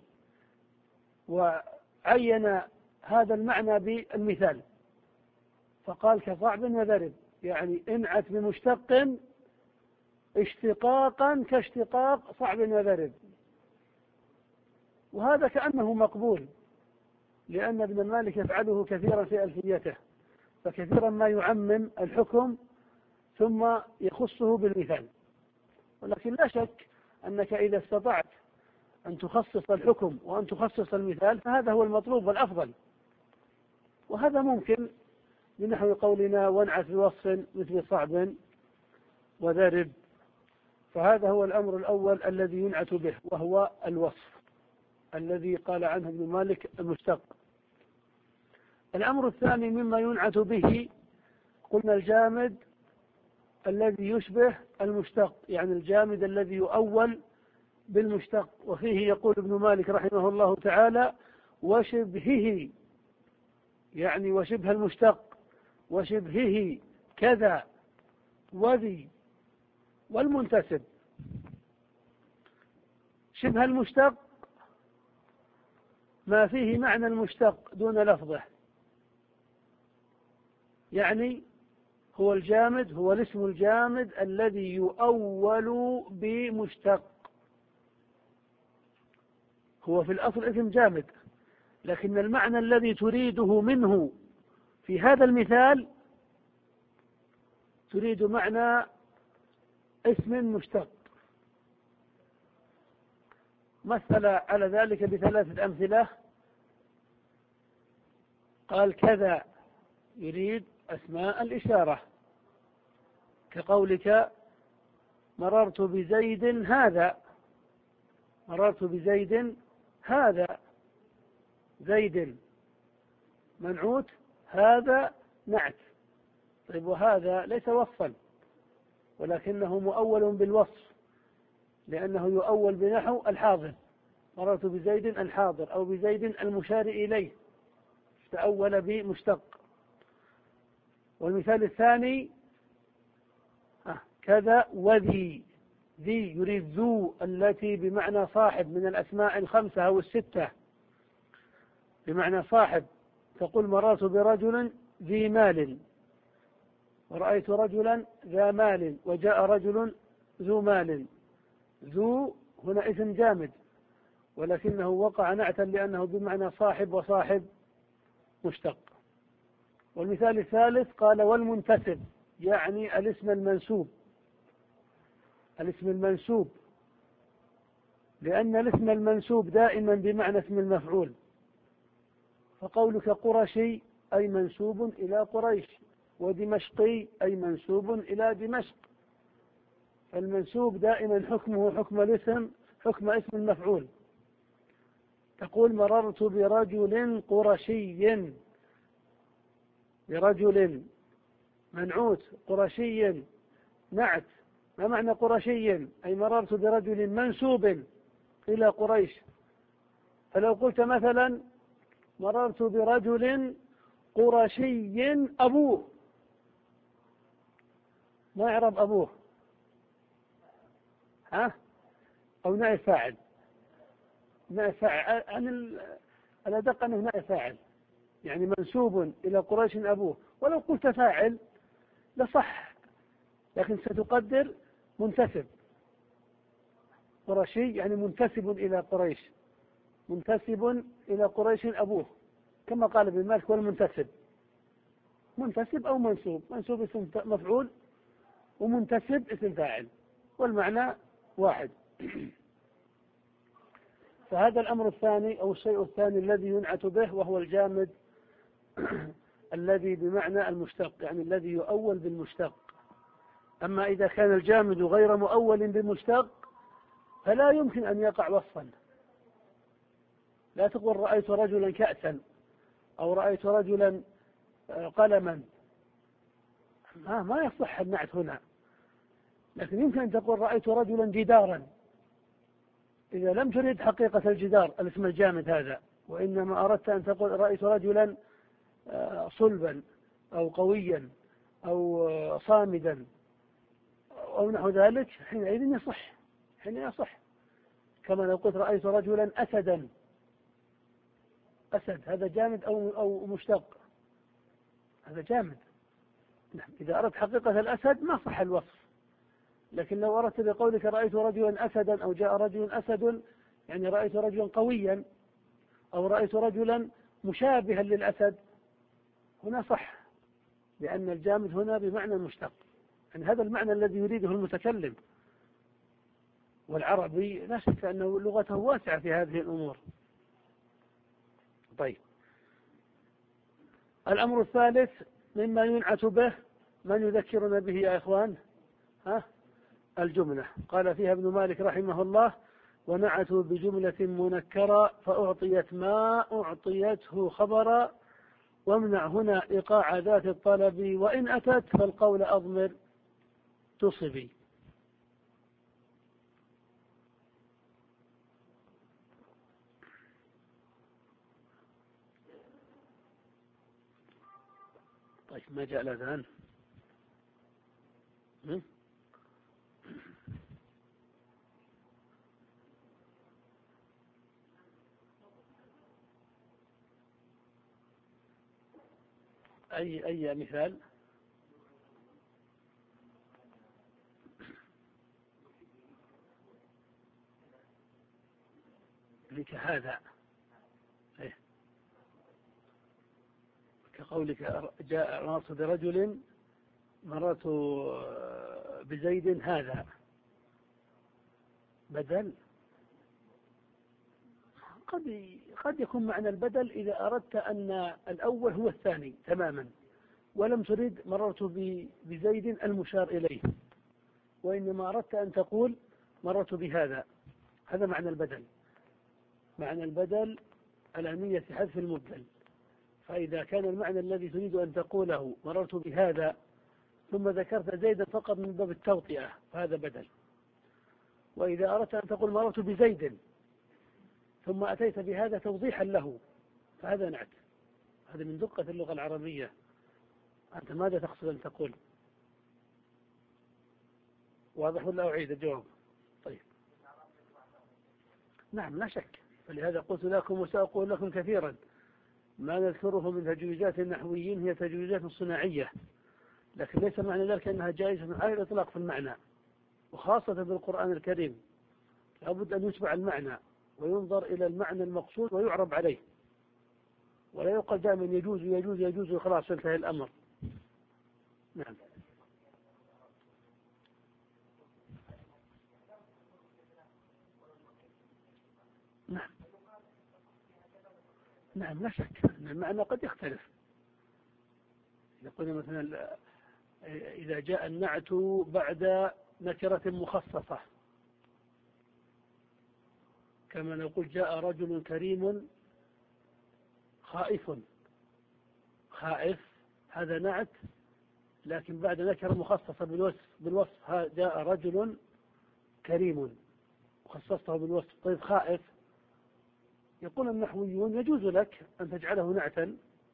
وعين هذا المعنى بالمثال فقال كصعب وذرب، يعني انعت بمشتق اشتقاقا كاشتقاق صعب وذرب، وهذا كأنه مقبول، لأن ابن مالك يفعله كثيرا في ألفيته، فكثيرا ما يعمم الحكم ثم يخصه بالمثال. ولكن لا شك أنك إذا استطعت أن تخصص الحكم وأن تخصص المثال فهذا هو المطلوب والأفضل، وهذا ممكن بنحو قولنا وانعت بوصف مثل صعب وذرب. فهذا هو الأمر الأول الذي ينعت به، وهو الوصف الذي قال عنه ابن مالك المشتق. الأمر الثاني مما ينعت به قلنا الجامد الذي يشبه المشتق، يعني الجامد الذي يؤول بالمشتق، وفيه يقول ابن مالك رحمه الله تعالى وشبهه، يعني وشبه المشتق، وشبهه كذا وذي والمنتسب. شبه المشتق ما فيه معنى المشتق دون لفظه، يعني هو الجامد، هو الاسم الجامد الذي يؤول بمشتق. هو في الأصل اسم جامد، لكن المعنى الذي تريده منه في هذا المثال تريد معنى اسم مشتق. مثل على ذلك بثلاثة أمثلة، قال كذا يريد أسماء الإشارة، كقولك مررت بزيد هذا، مررت بزيد هذا، زيد منعوت، هذا نعت. طيب وهذا ليس وصفا ولكنه مؤول بالوصف، لأنه يؤول بنحو الحاضر، مررت بزيد الحاضر أو بزيد المشار إليه، تأول بمشتق. والمثال الثاني كذا وذي، ذي يريد ذو التي بمعنى صاحب من الأسماء الخمسة أو الستة، بمعنى صاحب، تقول مررت برجل ذي مال، ورأيت رجلا ذا مال، وجاء رجل ذو مال. ذو هنا اسم جامد ولكنه وقع نعتا لأنه بمعنى صاحب، وصاحب مشتق. والمثال الثالث قال والمنتسب، يعني الاسم المنسوب، الاسم المنسوب، لأن الاسم المنسوب دائما بمعنى اسم المفعول، فقولك قرشي أي منسوب إلى قريش، ودمشقي أي منسوب إلى دمشق، فالمنسوب دائما حكمه حكم الاسم، حكم اسم المفعول. تقول مررت برجل قرشي، برجل منعوت، قرشي نعت. ما معنى قرشي؟ أي مررت برجل منسوب إلى قريش. فلو قلت مثلا مررت برجل قرشي أبوه، ما يعرب أبوه، ها؟ أو نائب فاعل، نائب فاعل عن الأدق أنه نائب فاعل، يعني منسوب إلى قريش أبوه. ولو قلت فاعل لصح، لكن ستقدر منتسب، قرشي يعني منتسب إلى قريش، منتسب إلى قريش أبوه، كما قال ابن مالك والمنتسب، منتسب أو منسوب، منسوب اسم مفعول ومنتسب اسم فاعل، والمعنى واحد. فهذا الأمر الثاني أو الشيء الثاني الذي ينعت به، وهو الجامد الذي بمعنى المشتق، يعني الذي يؤول بالمشتق. أما إذا كان الجامد غير مؤول بالمشتق فلا يمكن أن يقع وصفا. لا تقول رأيت رجلا كأسا أو رأيت رجلا قلما، ما, ما يصح النعت هنا، لكن يمكن أن تقول رأيت رجلا جدارا، إذا لم تريد حقيقة الجدار الاسم الجامد هذا، وإنما أردت أن تقول رأيت رجلا صلبا أو قويا أو صامدا أو نحو ذلك، حينئذ يصح، حين يصح. كما لو قلت رأيت رجلا أسدا، أسد هذا جامد أو أو مشتق، هذا جامد. نعم، إذا أردت حقيقة الأسد ما صح الوصف. لكن لو أردت بقولك رأيت رجلا أسدا أو جاء رجل أسد، يعني رأيت رجلا قويا أو رأيت رجلا مشابها للأسد، هنا صح، لأن الجامد هنا بمعنى المشتق، يعني هذا المعنى الذي يريده المتكلم. والعربي لا شك أنه لغته واسعة في هذه الأمور. طيب، الأمر الثالث مما ينعت به، من يذكرنا به يا إخوان؟ ها؟ الجملة. قال فيها ابن مالك رحمه الله: ونعتوا بجملة منكرة فأعطيت ما أعطيته خبرا، وامنع هنا إيقاع ذات الطلب، وإن أتت فالقول أضمر تصبي. طيب، ما جاء الأذان؟ أي أي مثال؟ لك هذا إيه؟ كقولك جاء ناصر برجل مررت بزيد هذا، بدل. قد قد يكون معنى البدل إذا أردت أن الأول هو الثاني تماما، ولم تريد مررت بزيد المشار إليه، وإنما أردت أن تقول مررت بهذا، هذا معنى البدل. معنى البدل الأهمية في حذف المبدل. فإذا كان المعنى الذي تريد أن تقوله مررت بهذا ثم ذكرت زيدا فقط من باب التوطئة فهذا بدل. وإذا أردت أن تقول مررت بزيد ثم أتيت بهذا توضيحا له فهذا نعت. هذا من دقة اللغة العربية. أنت ماذا تقصد أن تقول؟ واضح ولا أعيد الجواب؟ طيب، نعم لا شك. فلهذا قلت لكم وسأقول لكم كثيرا: ما نذكره من تجويزات النحويين هي تجويزات صناعية، لكن ليس معنى ذلك أنها جائزة على الإطلاق في المعنى، وخاصة بالقرآن الكريم لابد أن يتبع المعنى وينظر إلى المعنى المقصود ويعرب عليه، ولا يقال دائما يجوز يجوز يجوز وخلاص ينتهي الأمر. نعم نعم نعم لا شك أن المعنى قد يختلف. يقول مثلا إذا جاء النعت بعد نكرة مخصصة، كما نقول جاء رجل كريم خائف، خائف هذا نعت لكن بعد نكرة مخصصة بالوصف بالوصف جاء رجل كريم وخصصته بالوصف. طيب خائف، يقول النحويون يجوز لك أن تجعله نعتا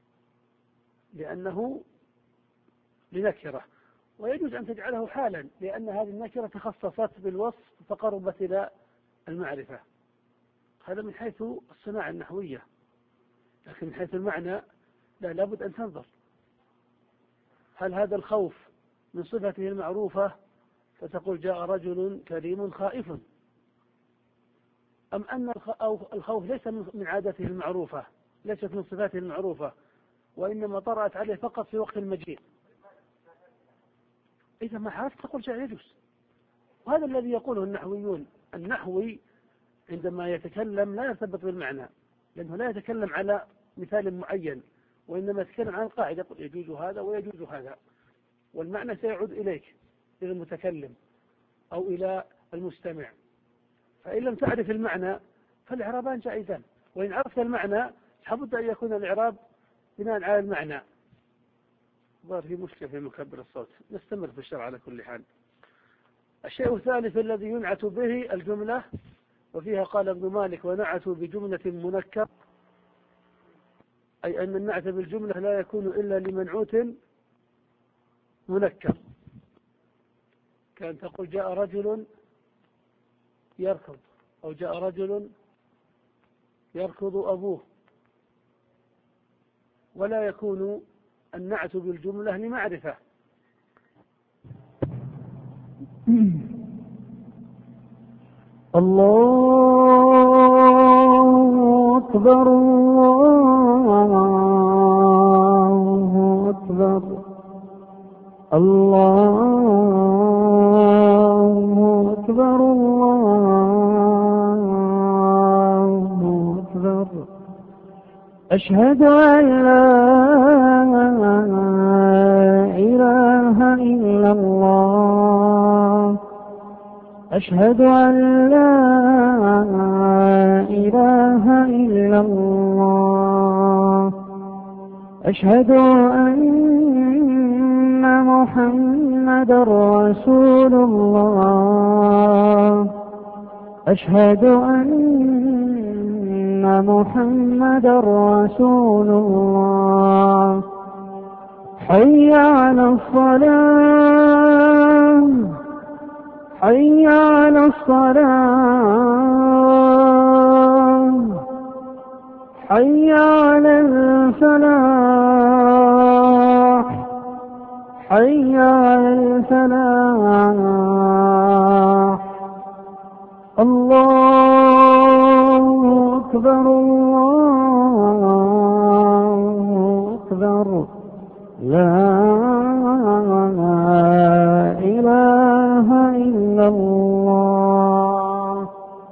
لأنه لنكرة، ويجوز أن تجعله حالا لأن هذه النكرة تخصصت بالوصف فقربت إلى المعرفة. هذا من حيث الصناعة النحوية، لكن من حيث المعنى لا، لابد أن تنظر هل هذا الخوف من صفته المعروفة فتقول جاء رجل كريم خائف، أم أن الخوف ليس من عادته المعروفة، ليست من صفاته المعروفة، وإنما طرأت عليه فقط في وقت المجيء. إذا ما عرفت تقول شيء يجوز. وهذا الذي يقوله النحويون. النحوي عندما يتكلم لا يرتبط بالمعنى، لأنه لا يتكلم على مثال معين، وإنما يتكلم عن القاعدة، يقول يجوز هذا ويجوز هذا، والمعنى سيعود إليك إلى المتكلم أو إلى المستمع. فإن لم تعرف المعنى فالإعرابان جائزان، وإن عرفت المعنى لابد أن يكون الإعراب بناء على المعنى ظهر في مشكلة في مكبر الصوت. نستمر في الشرع على كل حال. الشيء الثالث الذي ينعت به الجملة، وفيها قال ابن مالك: ونعتوا بجملة منكر، أي أن النعت بالجملة لا يكون إلا لمنعوت منكر، كان تقول جاء رجل يركض، أو جاء رجل يركض أبوه، ولا يكون النعت بالجملة لمعرفة. الله أكبر الله أكبر الله أكبر الله أكبر أشهد أن لا إله إلا الله أشهد أن لا إله إلا الله أشهد أن محمدا رسول الله أشهد أن محمدا رسول الله حي على الصلاة حي على الصلاة حي على الفلاح حي على الفلاح الله أكبر الله أكبر لا إله إلا الله.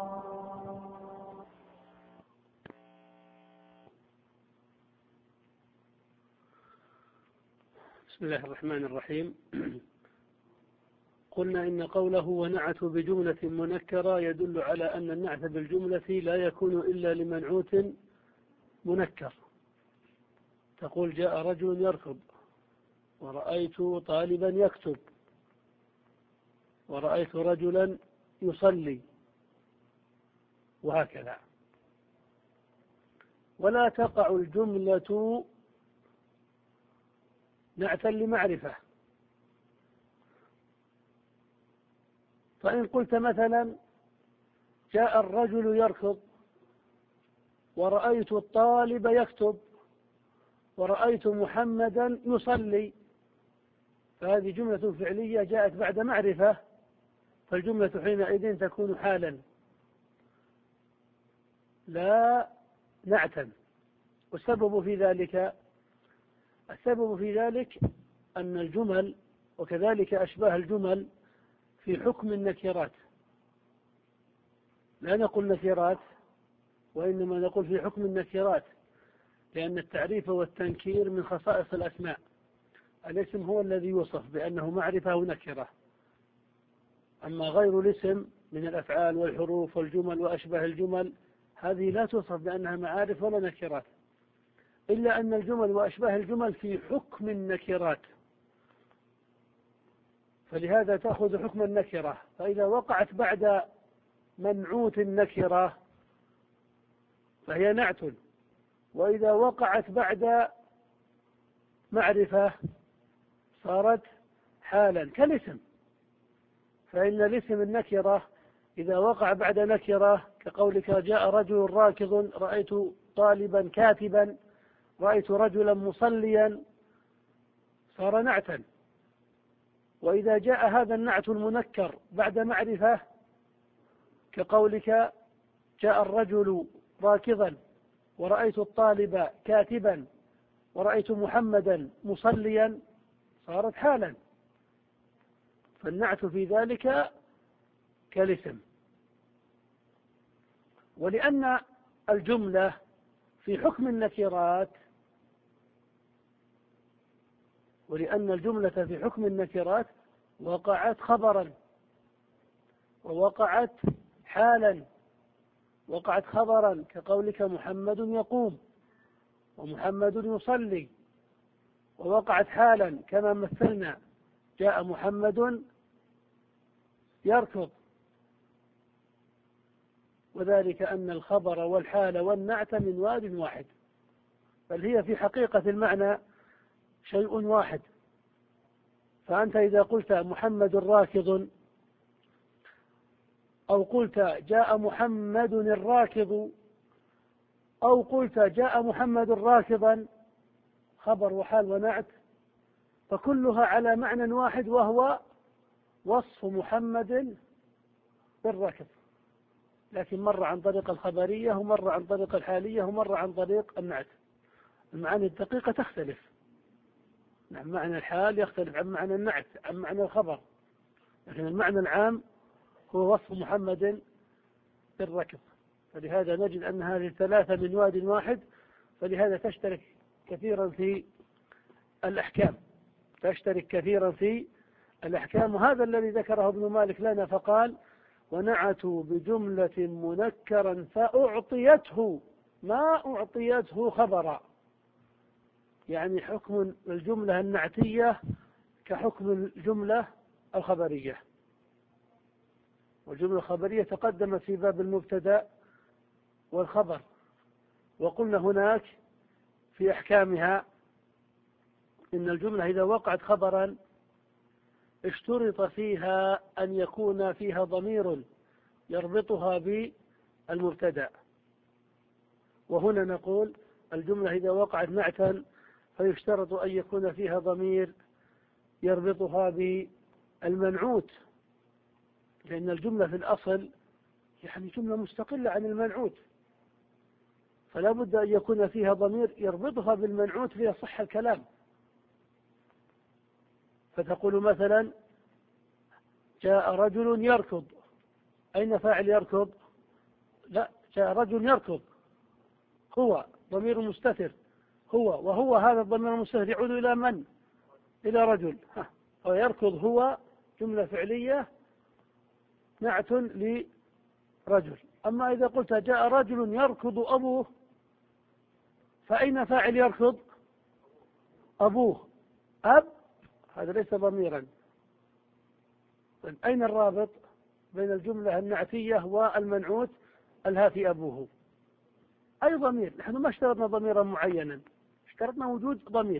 بسم الله الرحمن الرحيم. قلنا إن قوله ونعت بجملة منكرة يدل على أن النعت بالجملة لا يكون إلا لمنعوت منكر. تقول جاء رجل يركض، ورأيت طالبا يكتب، ورأيت رجلا يصلي، وهكذا. ولا تقع الجملة نعتا لمعرفة. فإن قلت مثلا جاء الرجل يركض، ورأيت الطالب يكتب، ورأيت محمدا يصلي، فهذه جملة فعلية جاءت بعد معرفة، فالجملة حينئذ تكون حالا لا نعتا. والسبب في ذلك السبب في ذلك أن الجمل وكذلك أشباه الجمل في حكم النكرات، لا نقول نكرات وإنما نقول في حكم النكرات، لأن التعريف والتنكير من خصائص الأسماء. الاسم هو الذي يوصف بأنه معرفة ونكرة، أما غير الاسم من الأفعال والحروف والجمل وأشباه الجمل هذه لا توصف بأنها معارف ولا نكرات، إلا أن الجمل وأشباه الجمل في حكم النكرات، فلهذا تأخذ حكم النكرة. فإذا وقعت بعد منعوت النكرة فهي نعت، وإذا وقعت بعد معرفة صارت حالا كالاسم. فإن الاسم النكرة إذا وقع بعد نكرة كقولك جاء رجل راكض، رأيت طالبا كاتبا، رأيت رجلا مصليا، صار نعتا. وإذا جاء هذا النعت المنكر بعد معرفة كقولك جاء الرجل راكضا، ورأيت الطالب كاتبا، ورأيت محمدا مصليا، صارت حالا. فالنعت في ذلك كالاسم. ولأن الجملة في حكم النكرات ولأن الجملة في حكم النكرات وقعت خبرا، ووقعت حالا. وقعت خبرا كقولك محمد يقوم، ومحمد يصلي، ووقعت حالا كما مثلنا، جاء محمد يركض، وذلك أن الخبر والحال والنعت من واد واحد، بل هي في حقيقة المعنى شيء واحد. فأنت إذا قلت محمد راكض، أو قلت جاء محمد الراكض، أو قلت جاء محمد راكضا، خبر وحال ونعت، فكلها على معنى واحد، وهو وصف محمد بالركض، لكن مر عن طريق الخبرية، ومر عن طريق الحالية، ومر عن طريق النعت. المعاني الدقيقة تختلف، نعم، معنى الحال يختلف عن معنى النعت عن معنى الخبر، لكن المعنى العام هو وصف محمد بالركض. فلهذا نجد أن هذه الثلاثة من واد واحد، فلهذا تشترك كثيرا في الأحكام، تشترك كثيرا في الأحكام. وهذا الذي ذكره ابن مالك لنا فقال: ونعتوا بجملة منكرا فأعطيته ما أعطيته خبرا، يعني حكم الجملة النعتية كحكم الجملة الخبرية. والجملة الخبرية تقدمت في باب المبتدأ والخبر، وقلنا هناك في أحكامها إن الجملة إذا وقعت خبرا اشترط فيها أن يكون فيها ضمير يربطها بالمبتدأ، وهنا نقول الجملة إذا وقعت نعتا فيشترط أن يكون فيها ضمير يربطها بالمنعوت، لأن الجملة في الأصل يعني جملة مستقلة عن المنعوت، فلا بد أن يكون فيها ضمير يربطها بالمنعوت ليصح الكلام. فتقول مثلا: جاء رجل يركض، أين فاعل يركض؟ لا، جاء رجل يركض، هو ضمير مستتر، هو، وهو هذا الضمير المستتر يعود إلى من؟ إلى رجل. ويركض هو جملة فعلية نعت لرجل. أما إذا قلت جاء رجل يركض أبوه، فأين فاعل يركض؟ أبوه، أب، هذا ليس ضميرا. أين الرابط بين الجملة النعتية والمنعوت؟ الها في أبوه، أي ضمير. نحن ما اشترطنا ضميرا معينا، اشترطنا وجود ضمير.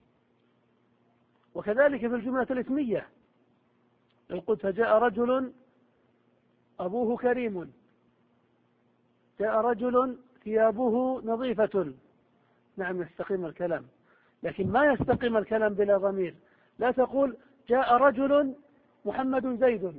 وكذلك في الجملة الاسمية، لو قلت جاء رجل أبوه كريم، جاء رجل ثيابه نظيفة، نعم يستقيم الكلام، لكن ما يستقيم الكلام بلا ضمير. لا تقول جاء رجل محمد زيد،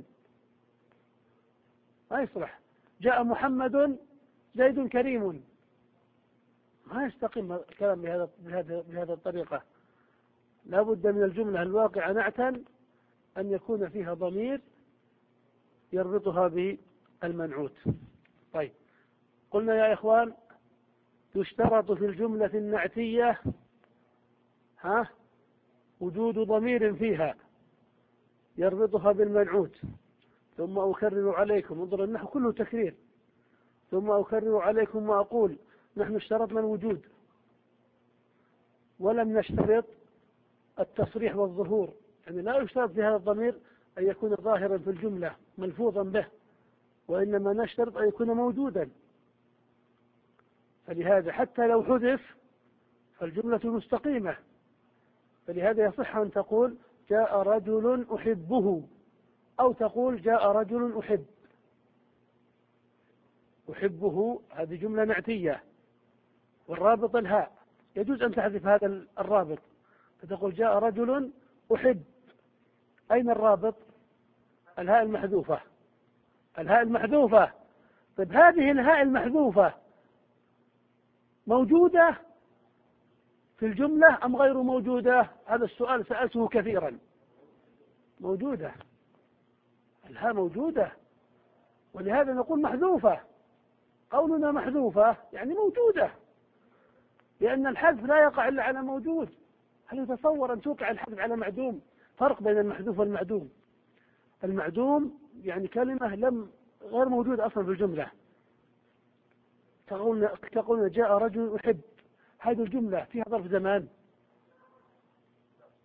ما يصلح. جاء محمد زيد كريم، ما يستقيم الكلام بهذا بهذا بهذه الطريقة. لا بد من الجملة الواقعة نعتا أن يكون فيها ضمير يربطها بالمنعوت. طيب، قلنا يا إخوان يشترط في الجملة النعتية ها وجود ضمير فيها يربطها بالمنعوت. ثم أكرر عليكم، انظر النحو كله تكرير. ثم أكرر عليكم ما أقول: نحن اشترطنا الوجود ولم نشترط التصريح والظهور، يعني لا يشترط في هذا الضمير أن يكون ظاهرا في الجملة ملفوظا به، وإنما نشترط أن يكون موجودا. فلهذا حتى لو حذف فالجملة مستقيمة. فلهذا يصح أن تقول جاء رجل أحبه، أو تقول جاء رجل أحب. أحبه هذه جملة نعتية، والرابط الهاء، يجوز أن تحذف هذا الرابط فتقول جاء رجل أحب. أين الرابط؟ الهاء المحذوفة، الهاء المحذوفة. طيب، هذه الهاء المحذوفة موجودة في الجملة أم غير موجودة؟ هذا السؤال سألته كثيرا. موجودة، الهاء موجودة، ولهذا نقول محذوفة. قولنا محذوفة يعني موجودة، لأن الحذف لا يقع إلا على موجود. هل يتصور أن توقع الحذف على معدوم؟ فرق بين المحذوف والمعدوم. المعدوم يعني كلمة لم غير موجودة أصلا في الجملة. تقولنا تقولنا جاء رجل أحب، هذه الجملة فيها ظرف زمان،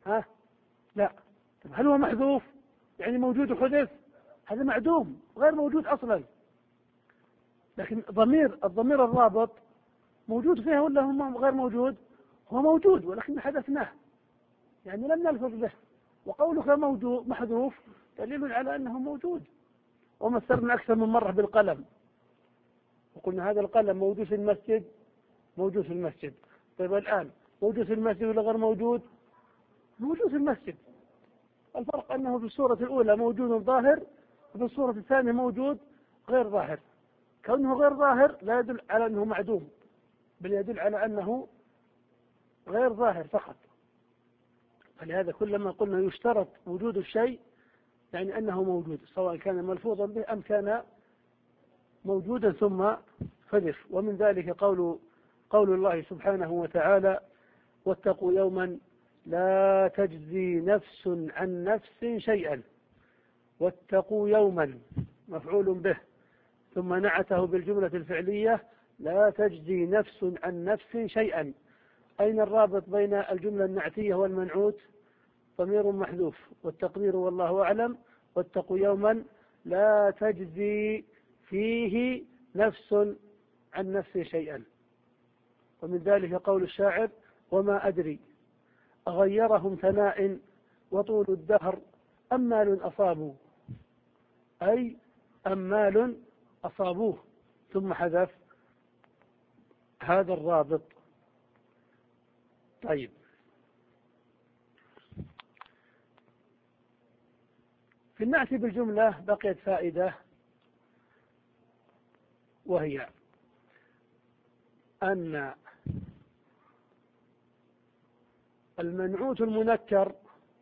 ها؟ لا. طب هل هو محذوف يعني موجود وحذف؟ هذا معدوم غير موجود أصلا. لكن ضمير الضمير الرابط موجود فيها ولا هو غير موجود؟ هو موجود ولكن حذفناه، يعني لم نلفظ به. وقولك موجود محذوف دليل على أنه موجود. ومثلنا أكثر من مرة بالقلم وقلنا هذا القلم موجود في المسجد، موجود في المسجد. طيب الآن موجود في المسجد ولا غير موجود؟ موجود في المسجد. الفرق أنه في الصورة الأولى موجود ظاهر وفي الصورة الثانية موجود غير ظاهر. كونه غير ظاهر لا يدل على أنه معدوم، بل يدل على أنه غير ظاهر فقط. فلهذا كلما قلنا يشترط وجود الشيء يعني أنه موجود، سواء كان ملفوظا به أم كان موجودا ثم حذف. ومن ذلك قول قول الله سبحانه وتعالى: واتقوا يوما لا تجزي نفس عن نفس شيئا. واتقوا يوما مفعول به ثم نعته بالجملة الفعلية لا تجزي نفس عن نفس شيئا. أين الرابط بين الجملة النعتية والمنعوت؟ ضمير محذوف والتقدير والله أعلم. واتقوا يوما لا تجزي فيه نفس عن نفس شيئا. ومن ذلك قول الشاعر: وما أدري أغيرهم ثناء وطول الدهر أمال أصابوا، أي أمال أصابوه، ثم حذف هذا الرابط. طيب، في النعت بالجملة بقيت فائدة، وهي أن المنعوت المنكر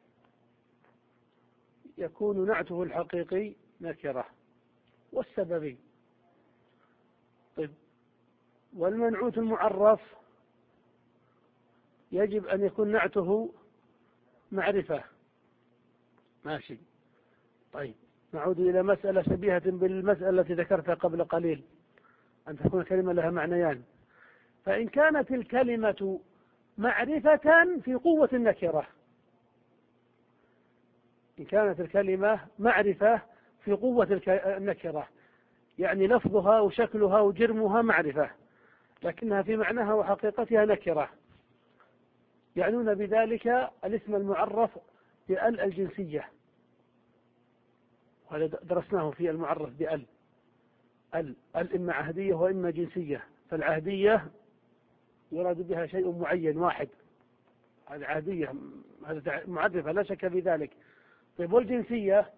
يكون نعته الحقيقي نكرة والسببي. طيب، والمنعوت المعرف يجب أن يكون نعته معرفة. ماشي. طيب، نعود إلى مسألة شبيهة بالمسألة التي ذكرتها قبل قليل، أن تكون كلمة لها معنيان. فإن كانت الكلمة معرفة في قوة النكرة، إن كانت الكلمة معرفة في قوة النكرة، يعني لفظها وشكلها وجرمها معرفة لكنها في معناها وحقيقتها نكرة، يعنون بذلك الاسم المعرف بأل الجنسية، وهذا درسناه في المعرف بأل. ال ال إما عهدية وإما جنسية. فالعهدية يراد بها شيء معين واحد، هذه عهدية، هذا معرفة لا شك في ذلك. طيب، والجنسية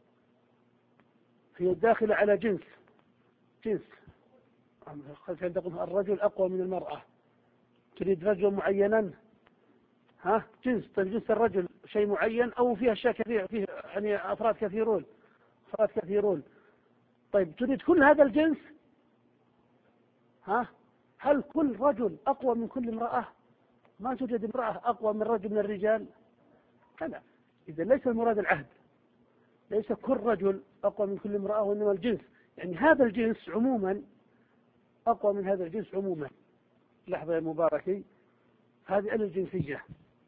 هي الداخلة على جنس جنس الرجل أقوى من المرأة، تريد رجل معينا، ها جنس. طيب، جنس الرجل شيء معين أو فيها أشياء كثيرة، فيه يعني أفراد كثيرون أفراد كثيرون طيب، تريد كل هذا الجنس، ها هل كل رجل أقوى من كل امرأة؟ ما توجد امرأة أقوى من رجل من الرجال. لا، إذا ليس المراد العهد، ليس كل رجل أقوى من كل امرأة، وإنما الجنس، يعني هذا الجنس عموما أقوى من هذا الجنس عموما. لحظة يا مباركي، هذه آل الجنسية.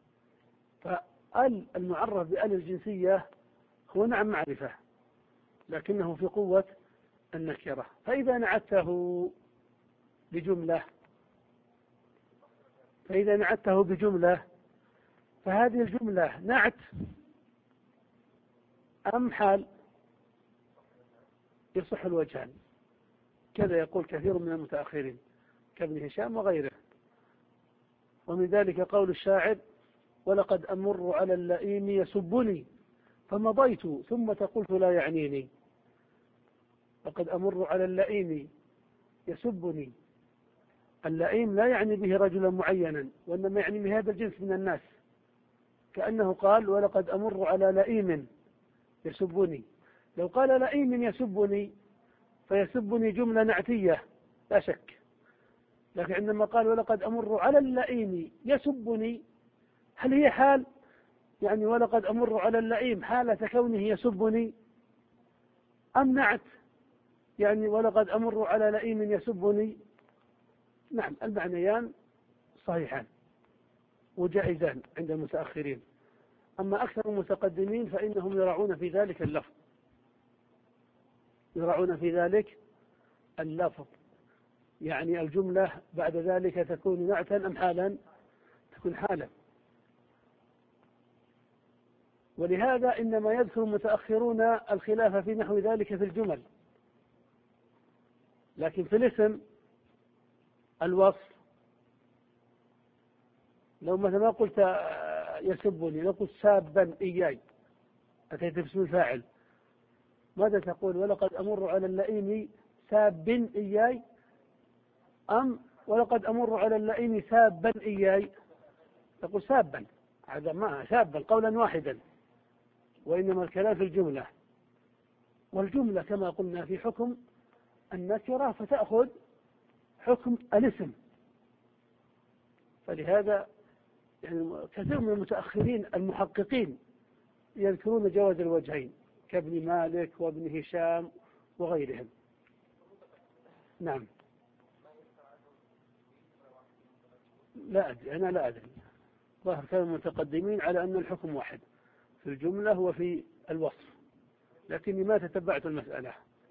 فآل المعرف بآل الجنسية هو نعم معرفة لكنه في قوة النكرة. فإذا نعته بجملة فإذا نعته بجملة فهذه الجملة نعت أم حال؟ يصح الوجهان، كذا يقول كثير من المتأخرين كابن هشام وغيره. ومن ذلك قول الشاعر: ولقد أمر على اللئيم يسبني فمضيت ثم قلت لا يعنيني. لقد أمر على اللئيم يسبني. اللئيم لا يعني به رجلا معينا، وإنما يعني به هذا الجنس من الناس، كأنه قال: ولقد أمر على لئيم يسبني. لو قال لئيم يسبني فيسبني جملة نعتية لا شك، لكن عندما قال ولقد أمر على اللئيم يسبني، هل هي حال؟ يعني ولقد أمر على اللئيم حالة كونه يسبني، أم نعت يعني ولقد أمر على لئيم يسبني؟ نعم، المعنيان صحيحان وجائزان عند المتأخرين. أما أكثر المتقدمين فإنهم يراعون في ذلك اللفظ، يراعون في ذلك اللفظ، يعني الجملة بعد ذلك تكون نعتا أم حالا؟ تكون حالا. ولهذا إنما يذكر المتأخرون الخلاف في نحو ذلك في الجمل، لكن في الاسم الوصف لو مثلا ما قلت يسبني، لو قلت سابا إياي أتيت باسم الفاعل، ماذا تقول؟ ولقد أمر على اللئيم ساب إياي، أم ولقد أمر على اللئيم سابا إياي؟ تقول سابا، هذا ما سابا قولا واحدا، وإنما الكلام في الجملة، والجملة كما قلنا في حكم النكرة فتأخذ حكم الاسم. فلهذا يعني كثير من المتأخرين المحققين يذكرون جواز الوجهين كابن مالك وابن هشام وغيرهم. نعم. لا أدري، أنا لا أدري، ظاهر كانوا المتقدمين على أن الحكم واحد في الجملة وفي الوصف، لكني ما تتبعت المسألة.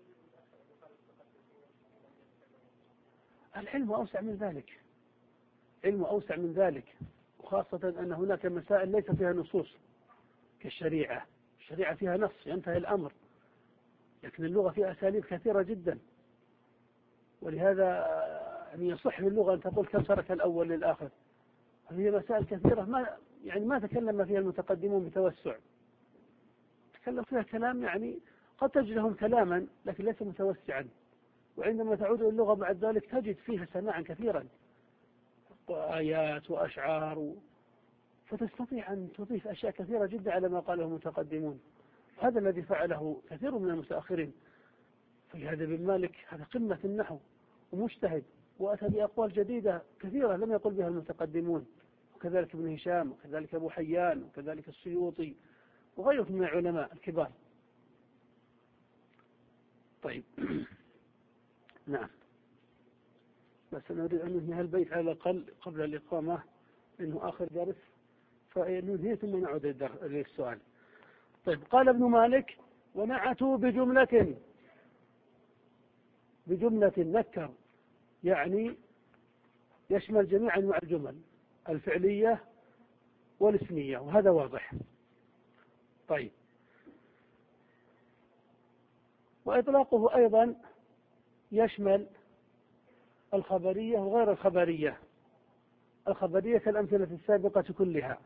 العلم أوسع من ذلك، علم أوسع من ذلك، وخاصة أن هناك مسائل ليس فيها نصوص كالشريعة، الشريعة فيها نص ينتهي الأمر، لكن اللغة فيها أساليب كثيرة جدا، ولهذا يعني يصح في اللغة أن تقول كم ترك الأول للآخر. هذه مسائل كثيرة ما يعني ما تكلم فيها المتقدمون بتوسع، تكلم فيها كلام يعني قد تجد لهم كلاما لكن ليس متوسعا، وعندما تعود إلى اللغة بعد ذلك تجد فيها سماعا كثيرا وآيات وأشعار و... فتستطيع أن تضيف أشياء كثيرة جدا على ما قاله المتقدمون. هذا الذي فعله كثير من المتأخرين. فلهذا بن مالك هذا قمة النحو ومجتهد، وأتى بأقوال جديدة كثيرة لم يقل بها المتقدمون، وكذلك ابن هشام، وكذلك أبو حيان، وكذلك السيوطي وغيرهم من العلماء الكبار. طيب نعم، بس نريد أن ننهي البيت على الأقل قبل الإقامة إنه آخر درس، فننهي ثم نعود للسؤال. طيب قال ابن مالك: ونعتوا بجملة، بجملة نكر يعني يشمل جميع أنواع الجمل الفعلية والاسمية، وهذا واضح. طيب، وإطلاقه أيضا يشمل الخبرية وغير الخبرية، الخبرية كالأمثلة السابقة كلها،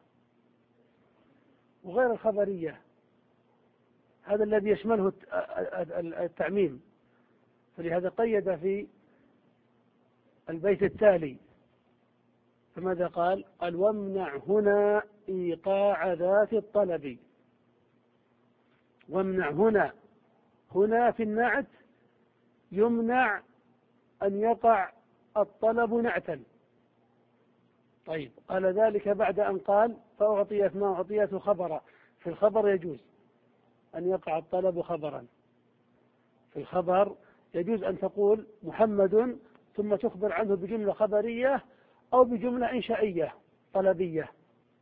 وغير الخبرية هذا الذي يشمله التعميم. فلهذا قيد في البيت التالي، فماذا قال؟ قال: وامنع هنا إيقاع ذات الطلب. وامنع هنا، هنا في النعت يمنع أن يقع الطلب نعتا. طيب، قال ذلك بعد أن قال: فأعطيت ما أعطيته خبرا. في الخبر يجوز أن يقع الطلب خبرا، في الخبر يجوز أن تقول محمد ثم تخبر عنه بجملة خبرية أو بجملة إنشائية طلبية،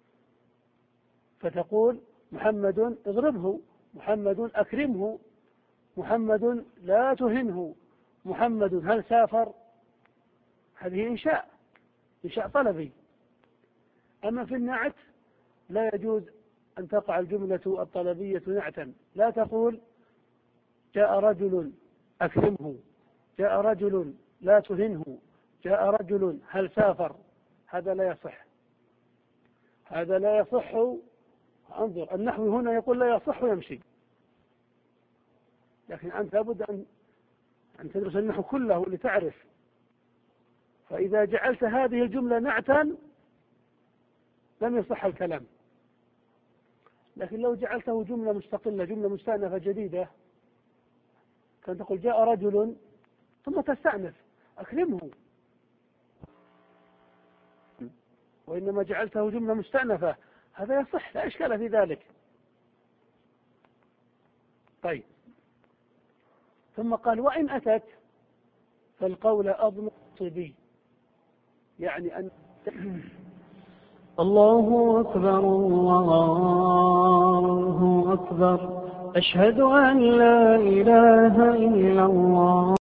فتقول محمد اضربه، محمد أكرمه، محمد لا تهنه، محمد هل سافر. هذه إنشاء، إنشاء طلبي. أما في النعت لا يجوز أن تقع الجملة الطلبية نعتا، لا تقول جاء رجل أكرمه، جاء رجل لا تهنه، جاء رجل هل سافر. هذا لا يصح، هذا لا يصح. انظر، النحو هنا يقول لا يصح ويمشي، لكن أنت لابد أن أن تدرس النحو كله لتعرف. فإذا جعلت هذه الجملة نعتا لم يصح الكلام، لكن لو جعلته جملة مستقلة، جملة مستأنفة جديدة، كان تقول جاء رجل ثم تستأنف أكرمه، وإنما جعلته جملة مستأنفة، هذا يصح لا إشكال في ذلك. طيب، ثم قال: وإن أتت فالقول أضمن صبي، يعني أن الله أكبر الله أكبر أشهد أن لا إله إلا الله